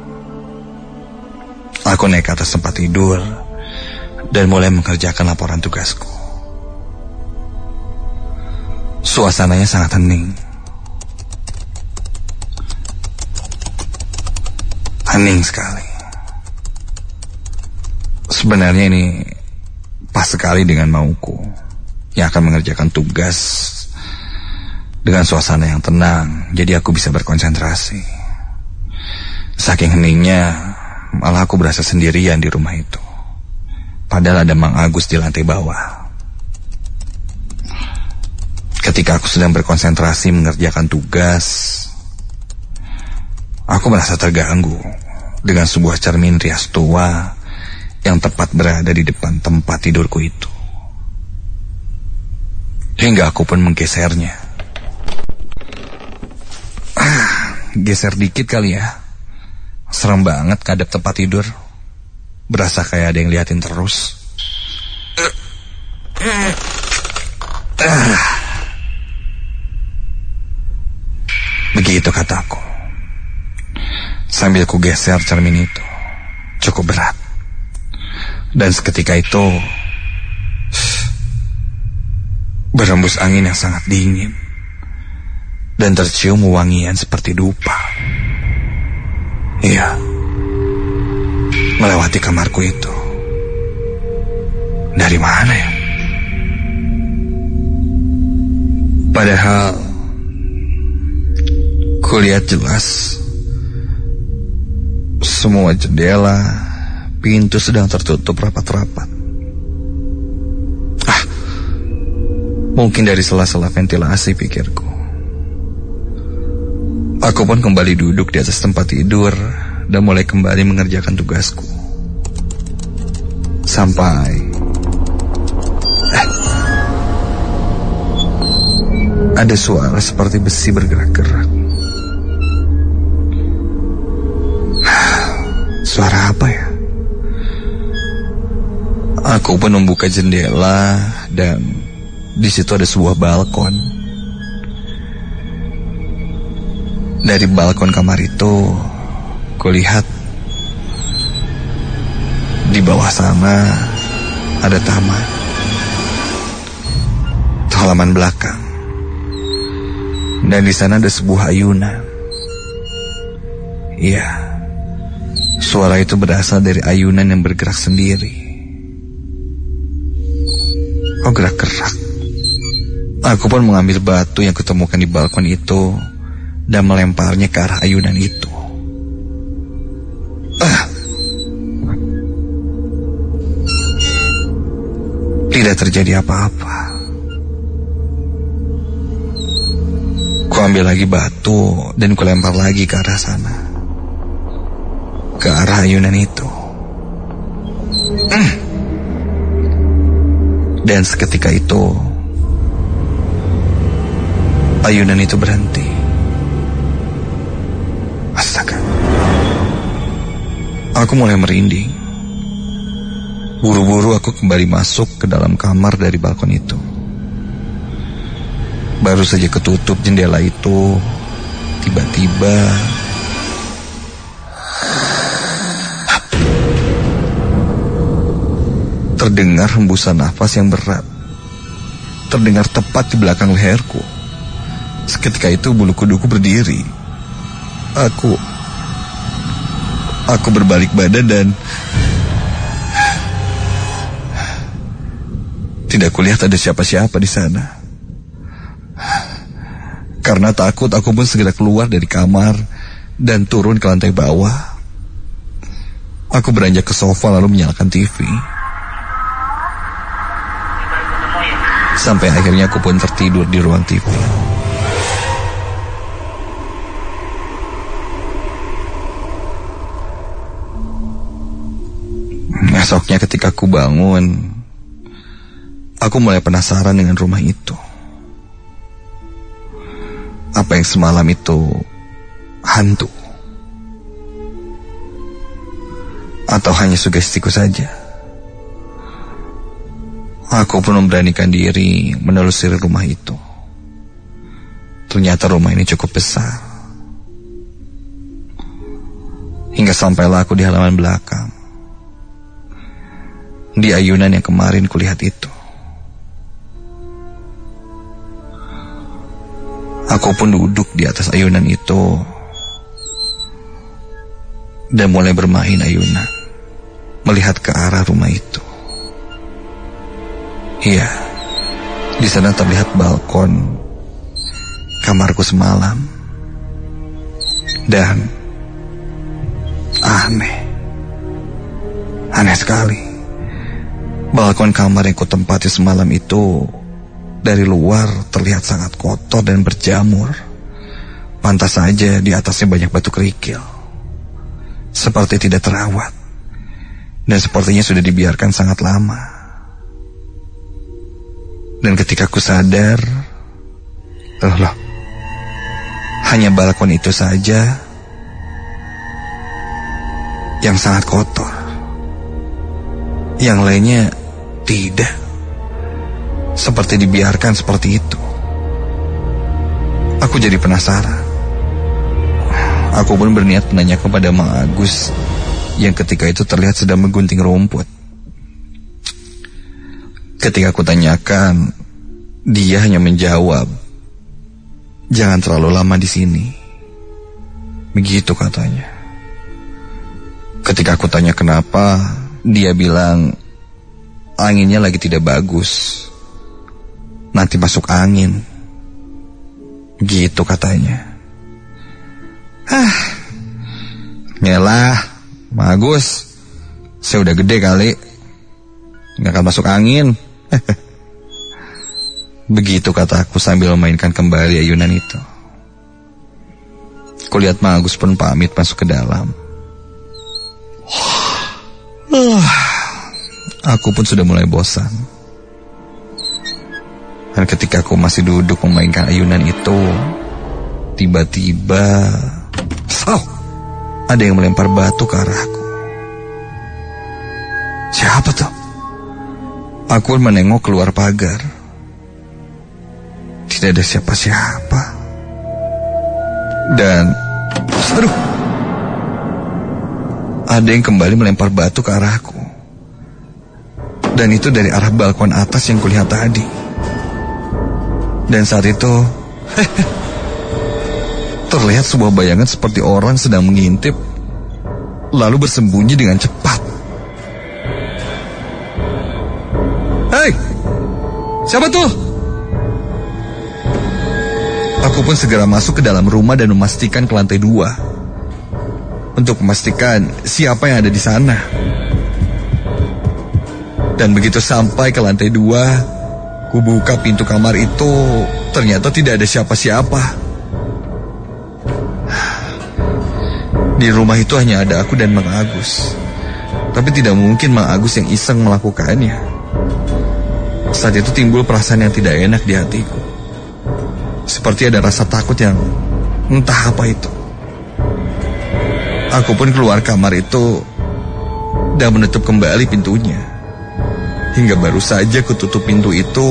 Aku naik ke atas tempat tidur dan mulai mengerjakan laporan tugasku. Suasananya sangat hening. Hening sekali. Sebenarnya ini pas sekali dengan mauku yang akan mengerjakan tugas dengan suasana yang tenang, jadi aku bisa berkonsentrasi. Saking heningnya, malah aku berasa sendirian di rumah itu. Padahal ada Mang Agus di lantai bawah. Ketika aku sedang berkonsentrasi mengerjakan tugas, aku merasa terganggu dengan sebuah cermin rias tua yang tepat berada di depan tempat tidurku itu. Hingga aku pun menggesernya. Geser dikit kali ya. Serem banget kadap tempat tidur. Berasa kayak ada yang liatin terus. Begitu kataku. Sambil ku geser cermin itu. Cukup berat. Dan seketika itu berembus angin yang sangat dingin dan tercium wangian seperti dupa. Iya, melewati kamarku itu. Dari mana ya? Padahal kulihat jelas semua jendela, pintu sedang tertutup rapat-rapat. Mungkin dari sela-sela ventilasi, pikirku. Aku pun kembali duduk di atas tempat tidur dan mulai kembali mengerjakan tugasku. Sampai ada suara seperti besi bergerak-gerak. Suara apa ya? Aku pun membuka jendela dan di situ ada sebuah balkon. Dari balkon kamar itu, kulihat di bawah sana ada taman, halaman belakang, dan di sana ada sebuah ayunan. Iya, suara itu berasal dari ayunan yang bergerak sendiri. Oh, gerak-gerak. Aku pun mengambil batu yang kutemukan di balkon itu dan melemparnya ke arah ayunan itu. Tidak terjadi apa-apa. Ku ambil lagi batu dan kulempar lagi ke arah sana, ke arah ayunan itu. Dan seketika itu ayunan itu berhenti. Astaga. Aku mulai merinding. Buru-buru aku kembali masuk ke dalam kamar dari balkon itu. Baru saja ketutup jendela itu, tiba-tiba terdengar hembusan nafas yang berat. Terdengar tepat di belakang leherku. Seketika itu bulu kuduku berdiri. Aku berbalik badan dan tidak kulihat ada siapa-siapa di sana. Karena takut, aku pun segera keluar dari kamar dan turun ke lantai bawah. Aku beranjak ke sofa lalu menyalakan TV. Sampai akhirnya aku pun tertidur di ruang TV. Esoknya ketika aku bangun, aku mulai penasaran dengan rumah itu. Apa yang semalam itu hantu? Atau hanya sugestiku saja? Aku pun memberanikan diri menelusuri rumah itu. Ternyata rumah ini cukup besar. Hingga sampailah aku di halaman belakang, di ayunan yang kemarin kulihat itu. Aku pun duduk di atas ayunan itu dan mulai bermain ayunan, melihat ke arah rumah itu. Iya, di sana terlihat balkon kamarku semalam. Dan aneh sekali. Balkon kamar yang kutempati semalam itu dari luar terlihat sangat kotor dan berjamur. Pantas saja di atasnya banyak batu kerikil, seperti tidak terawat, dan sepertinya sudah dibiarkan sangat lama. Dan ketika aku sadar, loh, hanya balkon itu saja yang sangat kotor. Yang lainnya tidak. Seperti dibiarkan seperti itu. Aku jadi penasaran. Aku pun berniat menanya kepada Mang Agus, yang ketika itu terlihat sedang menggunting rumput. Ketika aku tanyakan, dia hanya menjawab, "Jangan terlalu lama di sini." Begitu katanya. Ketika aku tanya kenapa, dia bilang anginnya lagi tidak bagus, nanti masuk angin. Gitu katanya. Nyelah, bagus. Saya udah gede kali, nggak akan masuk angin. Begitu kataku sambil memainkan kembali ayunan itu. Kulihat Mang Agus pun pamit masuk ke dalam. Aku pun sudah mulai bosan. Dan ketika aku masih duduk memainkan ayunan itu, tiba-tiba ada yang melempar batu ke arahku. Siapa tuh? Aku menengok keluar pagar. Tidak ada siapa-siapa. Dan ada yang kembali melempar batu ke arahku. Dan itu dari arah balkon atas yang kulihat tadi. Dan saat itu terlihat sebuah bayangan seperti orang sedang mengintip, lalu bersembunyi dengan cepat. Hei, siapa tuh? Aku pun segera masuk ke dalam rumah dan memastikan ke lantai 2 untuk memastikan siapa yang ada di sana. Dan begitu sampai ke lantai 2, ku buka pintu kamar itu, ternyata tidak ada siapa-siapa. Di rumah itu hanya ada aku dan Mang Agus. Tapi tidak mungkin Mang Agus yang iseng melakukannya. Saat itu timbul perasaan yang tidak enak di hatiku. Seperti ada rasa takut yang entah apa itu. Aku pun keluar kamar itu dan menutup kembali pintunya. Hingga baru saja kututup pintu itu,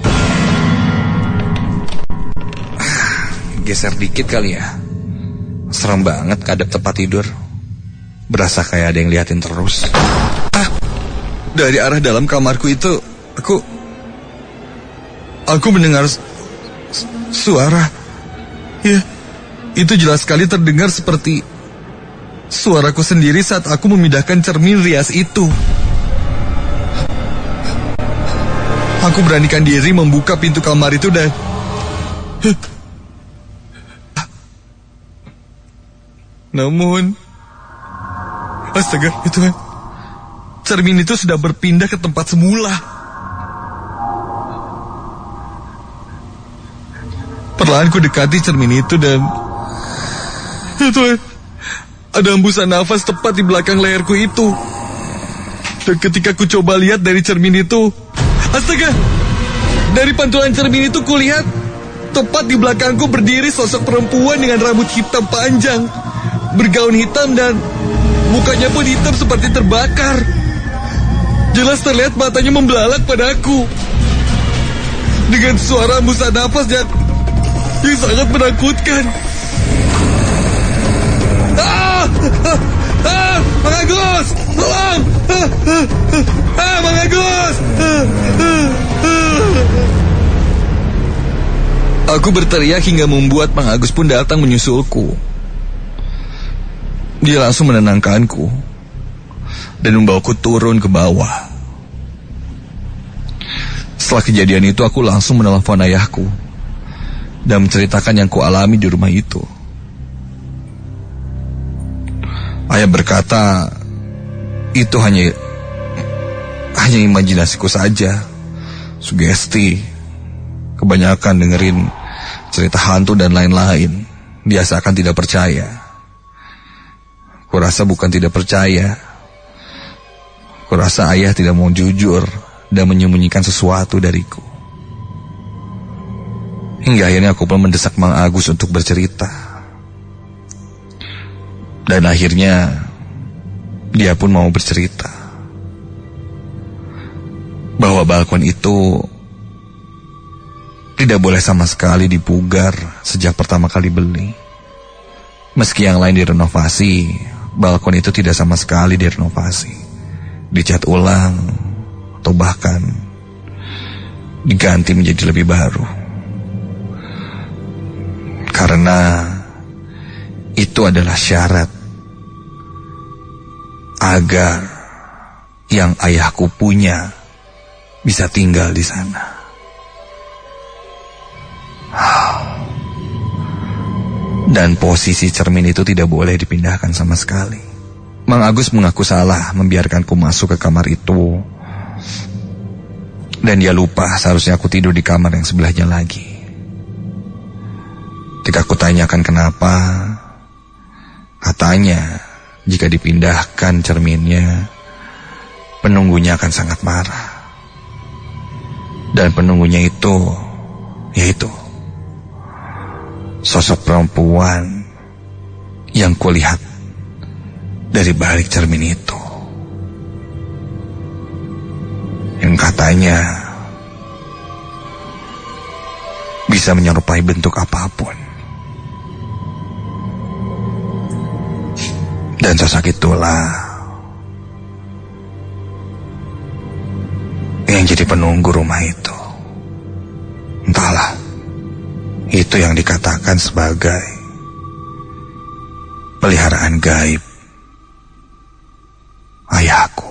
geser dikit kali ya. Serem banget kadep tempat tidur. Berasa kayak ada yang liatin terus. Dari arah dalam kamarku itu, aku mendengar suara. Ya, itu jelas sekali terdengar seperti suaraku sendiri saat aku memindahkan cermin rias itu. Aku beranikan diri membuka pintu kamar itu dan namun, astaga, itu kan cermin itu sudah berpindah ke tempat semula. Perlahan ku dekati cermin itu dan itu ada hembusan nafas tepat di belakang leherku itu. Dan ketika ku coba lihat dari cermin itu, astaga! Dari pantulan cermin itu kulihat tepat di belakangku berdiri sosok perempuan dengan rambut hitam panjang, bergaun hitam dan mukanya pun hitam seperti terbakar. Jelas terlihat matanya membelalak padaku. Dengan suara hembusan nafas yang sangat menakutkan. Mang Agus, tolong! Mang Agus! Aku berteriak hingga membuat Mang Agus pun datang menyusulku. Dia langsung menenangkanku dan membawaku turun ke bawah. Setelah kejadian itu aku langsung menelepon ayahku dan menceritakan yang kualami di rumah itu. Ayah berkata, itu hanya imajinasiku saja, sugesti. Kebanyakan dengerin cerita hantu dan lain-lain, dia seakan tidak percaya. Kurasa bukan tidak percaya, kurasa ayah tidak mau jujur dan menyembunyikan sesuatu dariku. Hingga akhirnya aku pun mendesak Mang Agus untuk bercerita. Dan akhirnya dia pun mau bercerita bahwa balkon itu tidak boleh sama sekali dipugar sejak pertama kali beli. Meski yang lain direnovasi, balkon itu tidak sama sekali direnovasi, dicat ulang atau bahkan diganti menjadi lebih baru. Karena itu adalah syarat agar yang ayahku punya bisa tinggal di sana. Dan posisi cermin itu tidak boleh dipindahkan sama sekali. Mang Agus mengaku salah membiarkanku masuk ke kamar itu. Dan dia lupa seharusnya aku tidur di kamar yang sebelahnya lagi. Ketika aku tanyakan kenapa, katanya jika dipindahkan cerminnya, penunggunya akan sangat marah. Dan penunggunya itu, yaitu sosok perempuan yang kulihat dari balik cermin itu. Yang katanya bisa menyerupai bentuk apapun. Dan sosok itulah yang jadi penunggu rumah itu. Entahlah, itu yang dikatakan sebagai peliharaan gaib ayahku.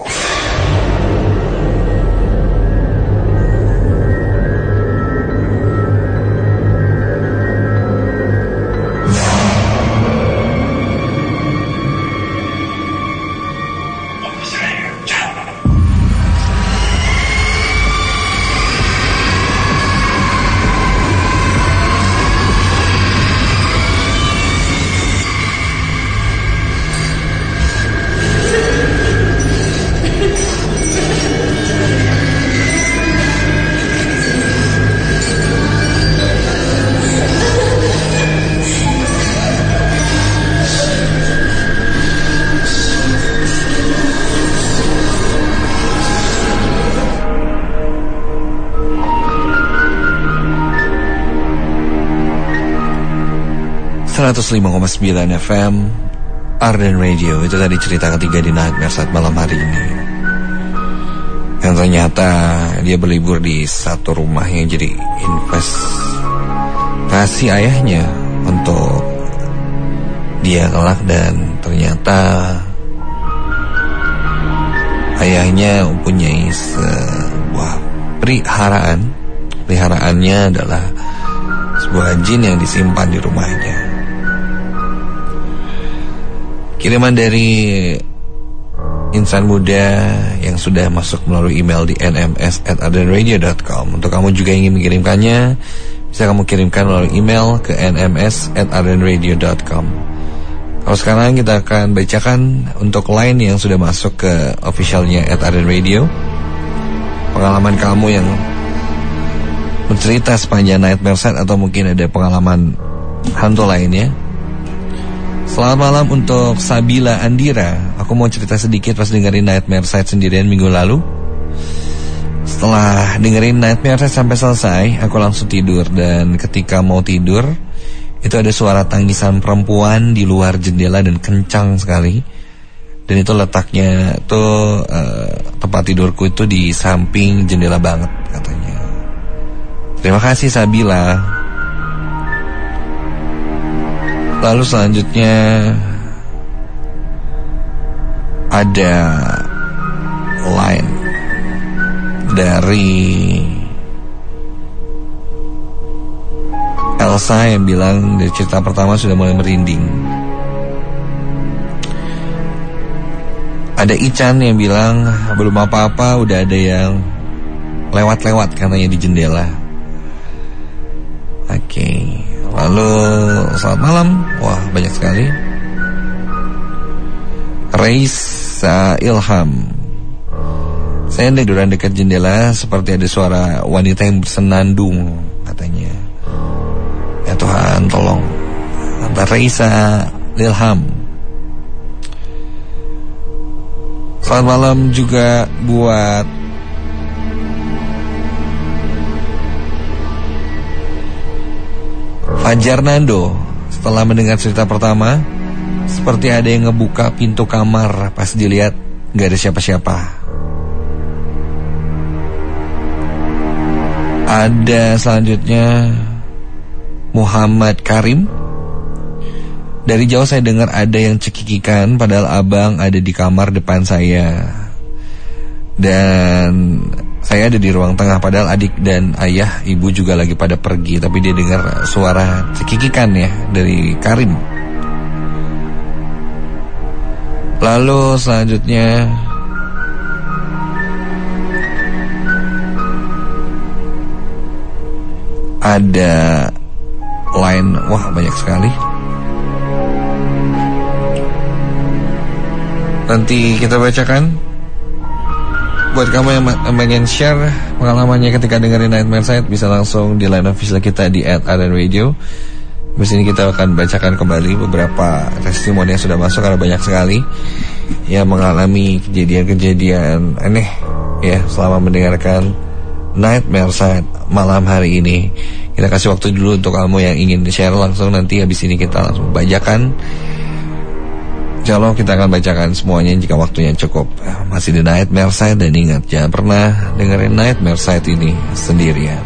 .9 FM Arden Radio. Itu tadi cerita ketiga di Nightmare saat malam hari ini. Yang ternyata dia berlibur di satu rumah yang jadi investasi ayahnya untuk dia kelak. Dan ternyata ayahnya mempunyai sebuah peliharaan. Peliharaannya adalah sebuah jin yang disimpan di rumahnya. Kiriman dari insan muda yang sudah masuk melalui email di nms@ardenradio.com. Untuk kamu juga ingin mengirimkannya, bisa kamu kirimkan melalui email ke nms@ardenradio.com. Kalau sekarang kita akan bacakan untuk line yang sudah masuk ke officialnya @AdenRadio. Pengalaman kamu yang bercerita sepanjang Nightmare Side atau mungkin ada pengalaman hantu lainnya. Selamat malam untuk Sabila Andira. Aku mau cerita sedikit pas dengerin Nightmare Side sendirian minggu lalu. Setelah dengerin Nightmare Side sampai selesai, aku langsung tidur. Dan ketika mau tidur, itu ada suara tangisan perempuan di luar jendela dan kencang sekali. Dan itu letaknya tuh tempat tidurku itu di samping jendela banget katanya. Terima kasih Sabila. Lalu selanjutnya ada line dari Elsa yang bilang dari cerita pertama sudah mulai merinding. Ada Ican yang bilang belum apa-apa udah ada yang lewat-lewat katanya di jendela. Oke. Lalu selamat malam. Wah, banyak sekali. Reisa Ilham. Saya tiduran dekat jendela seperti ada suara wanita yang bersenandung katanya. Ya Tuhan, tolong. Reisa Ilham. Selamat malam juga buat Fajar Nando. Setelah mendengar cerita pertama, seperti ada yang ngebuka pintu kamar. Pas dilihat gak ada siapa-siapa. Ada selanjutnya Muhammad Karim. Dari jauh saya dengar ada yang cekikikan, padahal abang ada di kamar depan saya. Dan saya ada di ruang tengah, padahal adik dan ayah, ibu juga lagi pada pergi. Tapi dia dengar suara cekikikan ya dari Karim. Lalu selanjutnya ada line, wah banyak sekali. Nanti kita bacakan. Buat kamu yang pengen share pengalamannya ketika dengerin Nightmare Side, bisa langsung di line official kita di @AdenRadio. Di sini kita akan bacakan kembali beberapa testimoni yang sudah masuk, karena banyak sekali yang mengalami kejadian-kejadian aneh ya selama mendengarkan Nightmare Side malam hari ini. Kita kasih waktu dulu untuk kamu yang ingin share langsung. Nanti habis ini kita langsung bacakan. Insyaallah kita akan bacakan semuanya jika waktunya cukup. Masih di Nightmare Side, dan ingat jangan pernah dengerin Nightmare Side ini sendirian.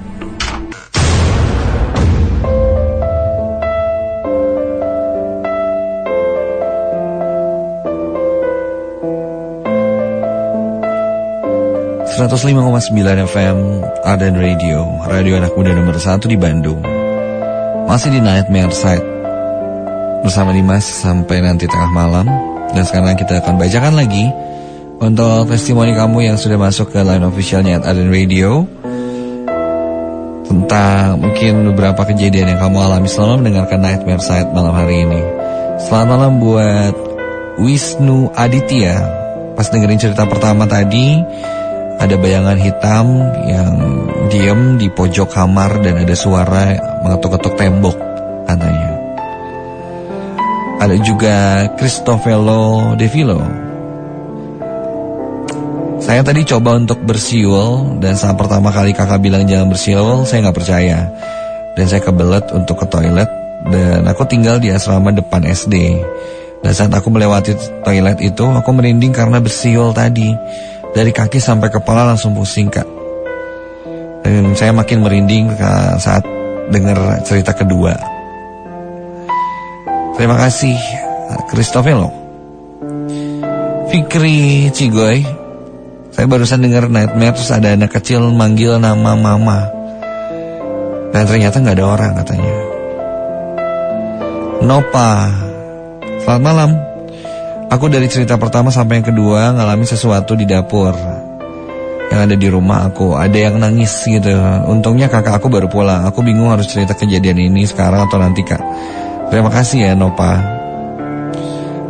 .9 FM Aden Radio, radio anak muda nomor 1 di Bandung. Masih di Nightmare Side bersama Dimas sampai nanti tengah malam. Dan sekarang kita akan bacakan lagi untuk testimoni kamu yang sudah masuk ke line officialnya Aden Radio, tentang mungkin beberapa kejadian yang kamu alami selama mendengarkan Nightmare Side malam hari ini. Selamat malam buat Wisnu Aditya. Pas dengerin cerita pertama tadi, ada bayangan hitam yang diam di pojok kamar dan ada suara mengetuk-ketuk tembok katanya. Ada juga Cristofelo Devilo. Saya tadi coba untuk bersiul, dan saat pertama kali kakak bilang jangan bersiul, saya gak percaya. Dan saya kebelet untuk ke toilet, dan aku tinggal di asrama depan SD. Dan saat aku melewati toilet itu, aku merinding karena bersiul tadi. Dari kaki sampai kepala langsung pusing kak. Dan saya makin merinding saat dengar cerita kedua. Terima kasih Cristofelo. Fikri Cigoy. Saya barusan dengar Nightmare, terus ada anak kecil manggil nama mama, dan ternyata gak ada orang katanya. Nopa. Selamat malam. Aku dari cerita pertama sampai yang kedua ngalami sesuatu di dapur yang ada di rumah aku. Ada yang nangis gitu. Untungnya kakak aku baru pulang. Aku bingung harus cerita kejadian ini sekarang atau nanti kak. Terima kasih ya Nopa.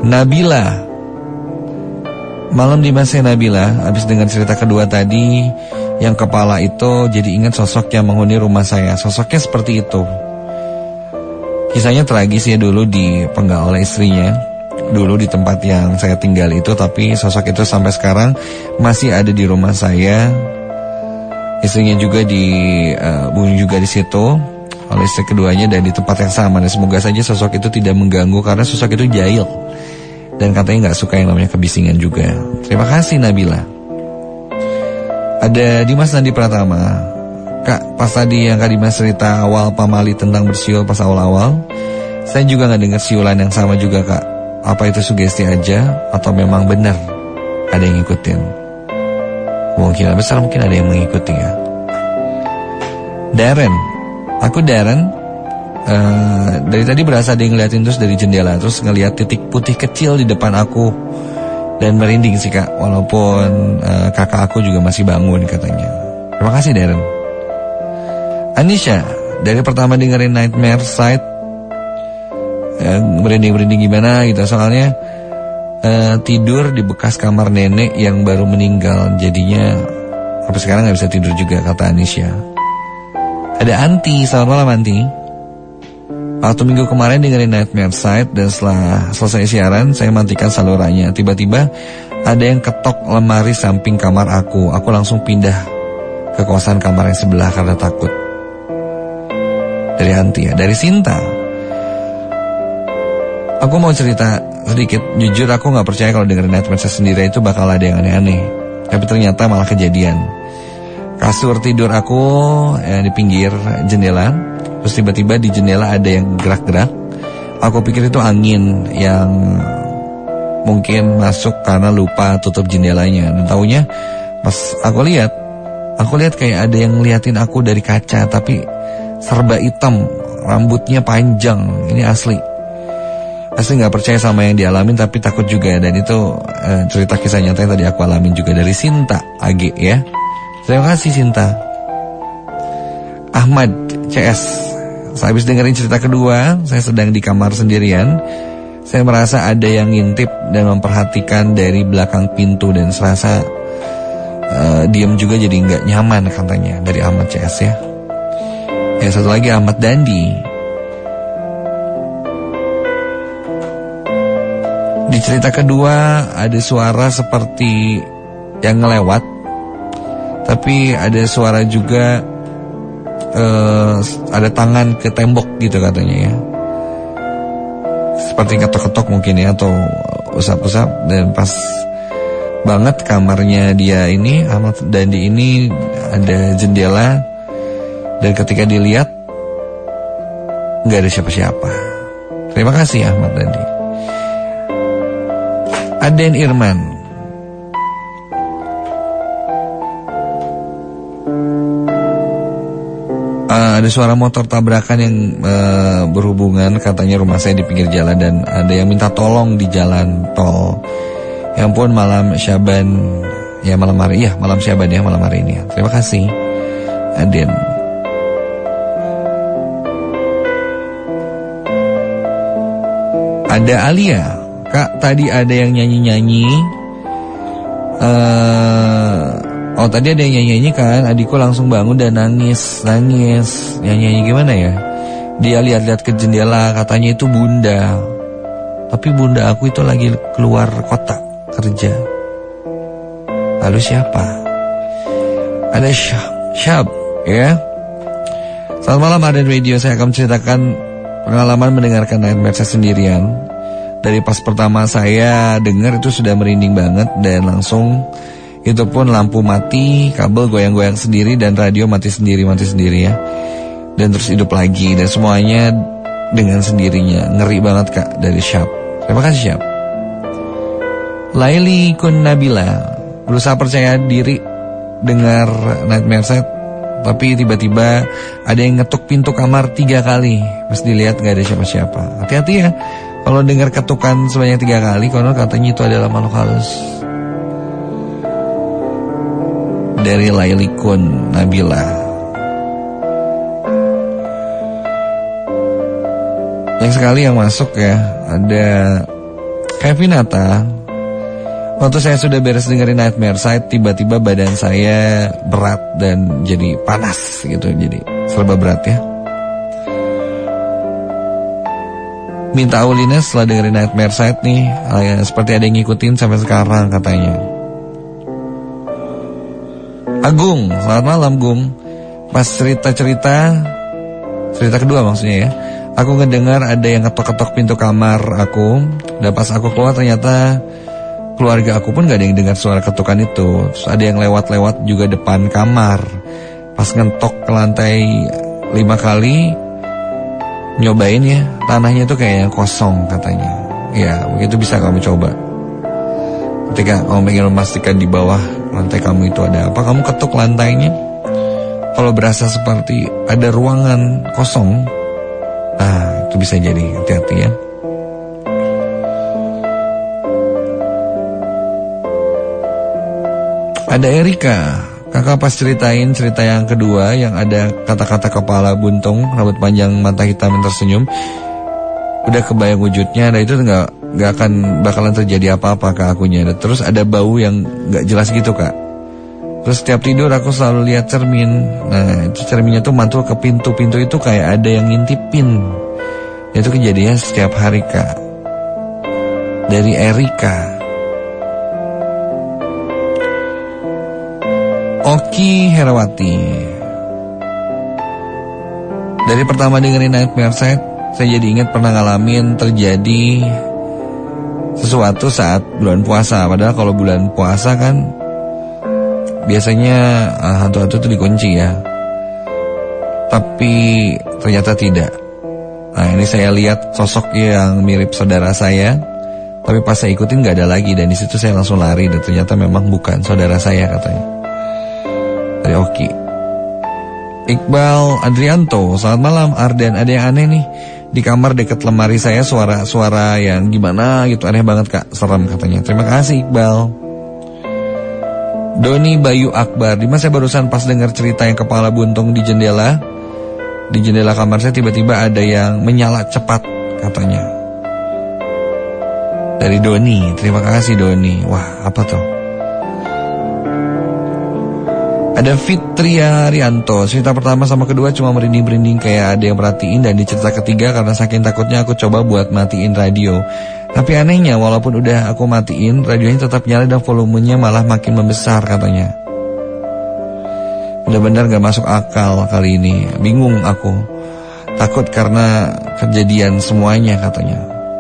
Nabila. Malam di Mas Nabila, habis dengar cerita kedua tadi, yang kepala itu jadi ingat sosok yang menghuni rumah saya. Sosoknya seperti itu. Kisahnya tragis ya, dulu dipenggal oleh istrinya. Dulu di tempat yang saya tinggal itu, tapi sosok itu sampai sekarang masih ada di rumah saya. Istrinya juga dibunuh juga di situ oleh istri keduanya dan di tempat yang sama. Dan semoga saja sosok itu tidak mengganggu karena sosok itu jahil. Dan katanya gak suka yang namanya kebisingan juga. Terima kasih Nabila. Ada Dimas Nandi Pratama. Kak, pas tadi yang Kak Dimas cerita awal pamali tentang bersiul pas awal-awal, saya juga gak dengar siulan yang sama juga Kak. Apa itu sugesti aja atau memang benar ada yang ngikutin? Mungkin besar mungkin ada yang mengikuti ya. Darren. Aku Darren. Dari tadi berasa ada yang ngeliatin terus dari jendela, terus ngeliat titik putih kecil di depan aku dan merinding sih Kak, walaupun kakak aku juga masih bangun katanya. Terima kasih Darren. Anisha, dari pertama dengerin Nightmare Side merinding-merinding gimana gitu, soalnya tidur di bekas kamar nenek yang baru meninggal, jadinya sampai sekarang gak bisa tidur juga kata Anisha. Ada Anti, selamat malam Anti. Waktu minggu kemarin dengerin Nightmare Side dan setelah selesai siaran saya matikan salurannya. Tiba-tiba ada yang ketok lemari samping kamar aku. Aku langsung pindah ke kosan kamar yang sebelah karena takut. Dari Anti ya, dari Sinta. Aku mau cerita sedikit. Jujur aku gak percaya kalau dengerin Nightmare Side sendiri itu bakal ada yang aneh-aneh. Tapi ternyata malah kejadian. Kasur tidur aku di pinggir jendela. Terus tiba-tiba di jendela ada yang gerak-gerak. Aku pikir itu angin yang mungkin masuk karena lupa tutup jendelanya. Dan taunya pas aku lihat kayak ada yang ngeliatin aku dari kaca, tapi serba hitam, rambutnya panjang. Ini asli gak percaya sama yang dialamin, tapi takut juga. Dan itu cerita kisah nyata yang tadi aku alamin juga dari Sinta AG ya. Terima kasih Sinta. Ahmad CS. Sehabis dengerin cerita kedua, saya sedang di kamar sendirian. Saya merasa ada yang ngintip dan memperhatikan dari belakang pintu dan serasa diam juga jadi nggak nyaman katanya, dari Ahmad CS ya. Ya satu lagi Ahmad Dandi. Di cerita kedua ada suara seperti yang ngelewat, tapi ada suara juga ada tangan ke tembok gitu katanya ya, seperti ketok-ketok mungkin ya, atau usap-usap. Dan pas banget kamarnya dia ini, Ahmad Dandi ini, ada jendela, dan ketika dilihat nggak ada siapa-siapa. Terima kasih Ahmad Dandi. Aden Irman. Ada suara motor tabrakan yang berhubungan, katanya rumah saya di pinggir jalan, dan ada yang minta tolong di jalan tol. Ya ampun, malam Syaban ya, malam hari ya, malam Syaban ya, malam hari ini ya. Terima kasih Aden. Ada Alia. Kak, tadi ada yang nyanyi-nyanyi. Oh tadi ada yang nyanyi-nyanyi kan, adikku langsung bangun dan nangis. Nyanyi-nyanyi gimana ya? Dia lihat-lihat ke jendela, katanya itu bunda. Tapi bunda aku itu lagi keluar kota kerja. Lalu siapa? Ada Syab ya. Selamat malam Aden Radio, saya akan menceritakan pengalaman mendengarkan Nightmare saya sendirian. Dari pas pertama saya dengar itu sudah merinding banget, dan langsung itu pun lampu mati, kabel goyang-goyang sendiri, dan radio mati sendiri ya. Dan terus hidup lagi, dan semuanya dengan sendirinya. Ngeri banget Kak, dari Syab. Terima kasih Syab. Laili Kun Nabila. Berusaha percaya diri dengar Nightmare Set, tapi tiba-tiba ada yang ngetuk pintu kamar 3 kali. Pas dilihat gak ada siapa-siapa. Hati-hati ya, kalau dengar ketukan sebanyak 3 kali, konon katanya itu adalah makhluk halus. Dari Laili Kun Nabila. Yang sekali yang masuk ya, ada Kevinata, waktu saya sudah beres dengerin Nightmare Side, tiba-tiba badan saya berat dan jadi panas gitu, jadi serba berat ya. Minta Aulina setelah dengerin Nightmare Side nih, seperti ada yang ngikutin sampai sekarang katanya. Agung, selamat malam Gung. Pas cerita kedua maksudnya ya, aku ngedengar ada yang ketok-ketok pintu kamar aku. Dan pas aku keluar ternyata keluarga aku pun gak ada yang dengar suara ketukan itu. Terus ada yang lewat-lewat juga depan kamar. Pas ngentok ke lantai 5 kali, nyobain ya, tanahnya tuh kayak kosong katanya. Ya, begitu bisa kamu coba. Ketika kamu ingin memastikan di bawah lantai kamu itu ada apa, kamu ketuk lantainya. Kalau berasa seperti ada ruangan kosong, itu bisa jadi, hati-hati ya. Ada Erika, kakak pas ceritain cerita yang kedua yang ada kata-kata kepala buntung, rambut panjang, mata hitam yang tersenyum. Udah kebayang wujudnya, dan itu nggak akan bakalan terjadi apa-apa ke akunya. Dan terus ada bau yang nggak jelas gitu kak. Terus setiap tidur aku selalu lihat cermin. Nah itu cerminnya tuh mantul ke pintu itu kayak ada yang ngintipin. Itu kejadiannya setiap hari kak. Dari Erika. Oki Herawati. Dari pertama dengerin Nightmare Side, saya jadi ingat pernah ngalamin terjadi sesuatu saat bulan puasa. Padahal kalau bulan puasa kan biasanya hantu-hantu itu dikunci ya. Tapi ternyata tidak. Nah ini saya lihat sosok yang mirip saudara saya. Tapi pas saya ikutin gak ada lagi. Dan disitu saya langsung lari. Dan ternyata memang bukan saudara saya katanya. Dari Oki. Iqbal Adrianto, selamat malam Arden. Ada yang aneh nih di kamar dekat lemari saya, suara yang gimana gitu, aneh banget kak, serem katanya. Terima kasih Iqbal. Doni Bayu Akbar, Dimas, saya barusan pas dengar cerita yang kepala buntung di jendela kamar saya, tiba-tiba ada yang menyala cepat katanya. Dari Doni, terima kasih Doni. Wah apa tuh? Ada Fitria Rianto, cerita pertama sama kedua cuma merinding-merinding kayak ada yang perhatiin. Dan di cerita ketiga karena saking takutnya aku coba buat matiin radio. Tapi anehnya walaupun udah aku matiin, radionya tetap nyala dan volumenya malah makin membesar katanya. Benar-benar gak masuk akal kali ini. Bingung aku. Takut karena kejadian semuanya katanya.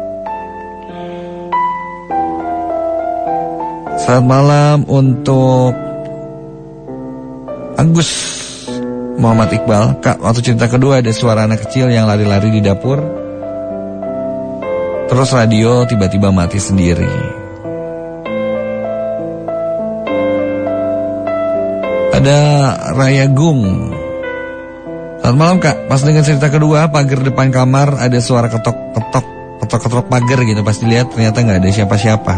Selamat malam untuk Agus Muhammad Iqbal. Kak, waktu cerita kedua ada suara anak kecil yang lari-lari di dapur. Terus radio tiba-tiba mati sendiri. Ada Raya Gung. Selamat malam kak, pas dengan cerita kedua pagar depan kamar ada suara ketok pagar gitu. Pas dilihat ternyata gak ada siapa-siapa.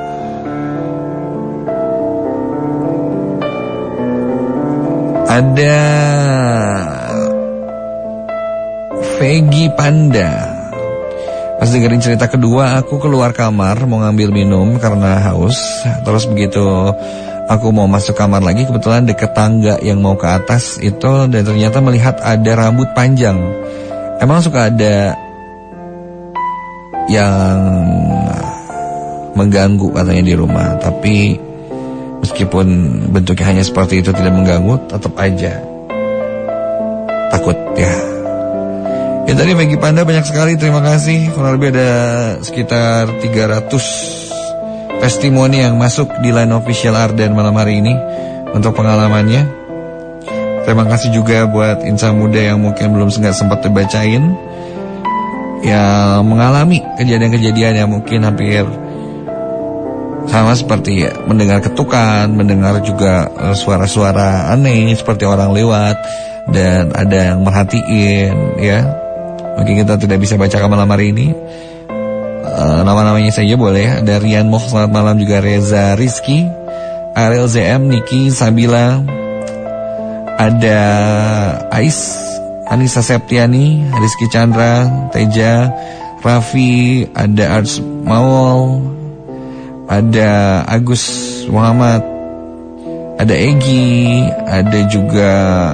Ada Vegi Panda. Pas dengerin cerita kedua, aku keluar kamar mau ngambil minum karena haus. Terus begitu aku mau masuk kamar lagi, kebetulan deket tangga yang mau ke atas itu, dan ternyata melihat ada rambut panjang. Emang suka ada yang mengganggu katanya di rumah. Tapi meskipun bentuknya hanya seperti itu, tidak mengganggu, tetap aja takut ya. Ya tadi bagi Panda banyak sekali, terima kasih. Kurang lebih ada sekitar 300 testimoni yang masuk di line official Arden malam hari ini untuk pengalamannya. Terima kasih juga buat insan muda yang mungkin belum sempat dibacain, yang mengalami kejadian-kejadian yang mungkin hampir sama seperti ya, mendengar ketukan, mendengar juga suara-suara aneh seperti orang lewat, dan ada yang merhatiin ya. Mungkin kita tidak bisa bacakan malam hari ini. Nama-namanya saja boleh. Ada Rian Moh, selamat malam juga. Reza Rizky, Ariel ZM, Niki, Sabila. Ada Ais, Anissa Septiani, Rizky Chandra, Teja, Raffi. Ada Arts Mawol, ada Agus Muhammad, ada Egi, ada juga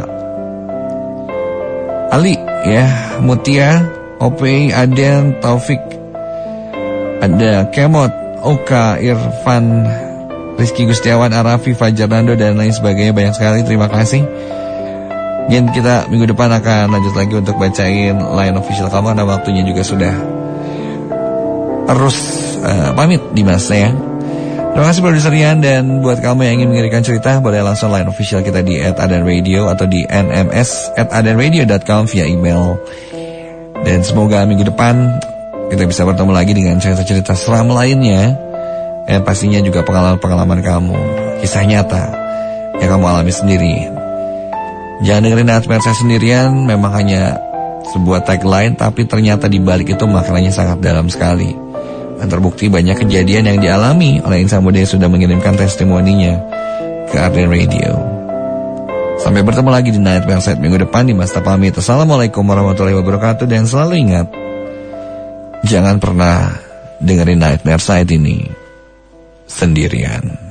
Ali ya, Mutia, Opey, Aden, Taufik, ada Kemot, Oka, Irfan, Rizky Gustiawan, Arafi, Fajar Nando, dan lain sebagainya. Banyak sekali, terima kasih. Dan kita minggu depan akan lanjut lagi untuk bacain line official kamu, karena waktunya juga sudah harus pamit di masa ya. Terima kasih produser Rian, dan buat kamu yang ingin mengirimkan cerita boleh langsung line official kita di @adanradio atau di nms@adanradio.com via email. Dan semoga minggu depan kita bisa bertemu lagi dengan cerita-cerita seram lainnya, dan pastinya juga pengalaman-pengalaman kamu, kisah nyata yang kamu alami sendiri. Jangan dengerin Nightmare Saya Sendirian memang hanya sebuah tagline, tapi ternyata di balik itu maknanya sangat dalam sekali. Dan terbukti banyak kejadian yang dialami oleh insan muda yang sudah mengirimkan testimoninya ke Arden Radio. Sampai bertemu lagi di Nightmare Set minggu depan. Di Mas pamit. Assalamualaikum warahmatullahi wabarakatuh. Dan selalu ingat, jangan pernah dengerin Nightmare Set ini sendirian.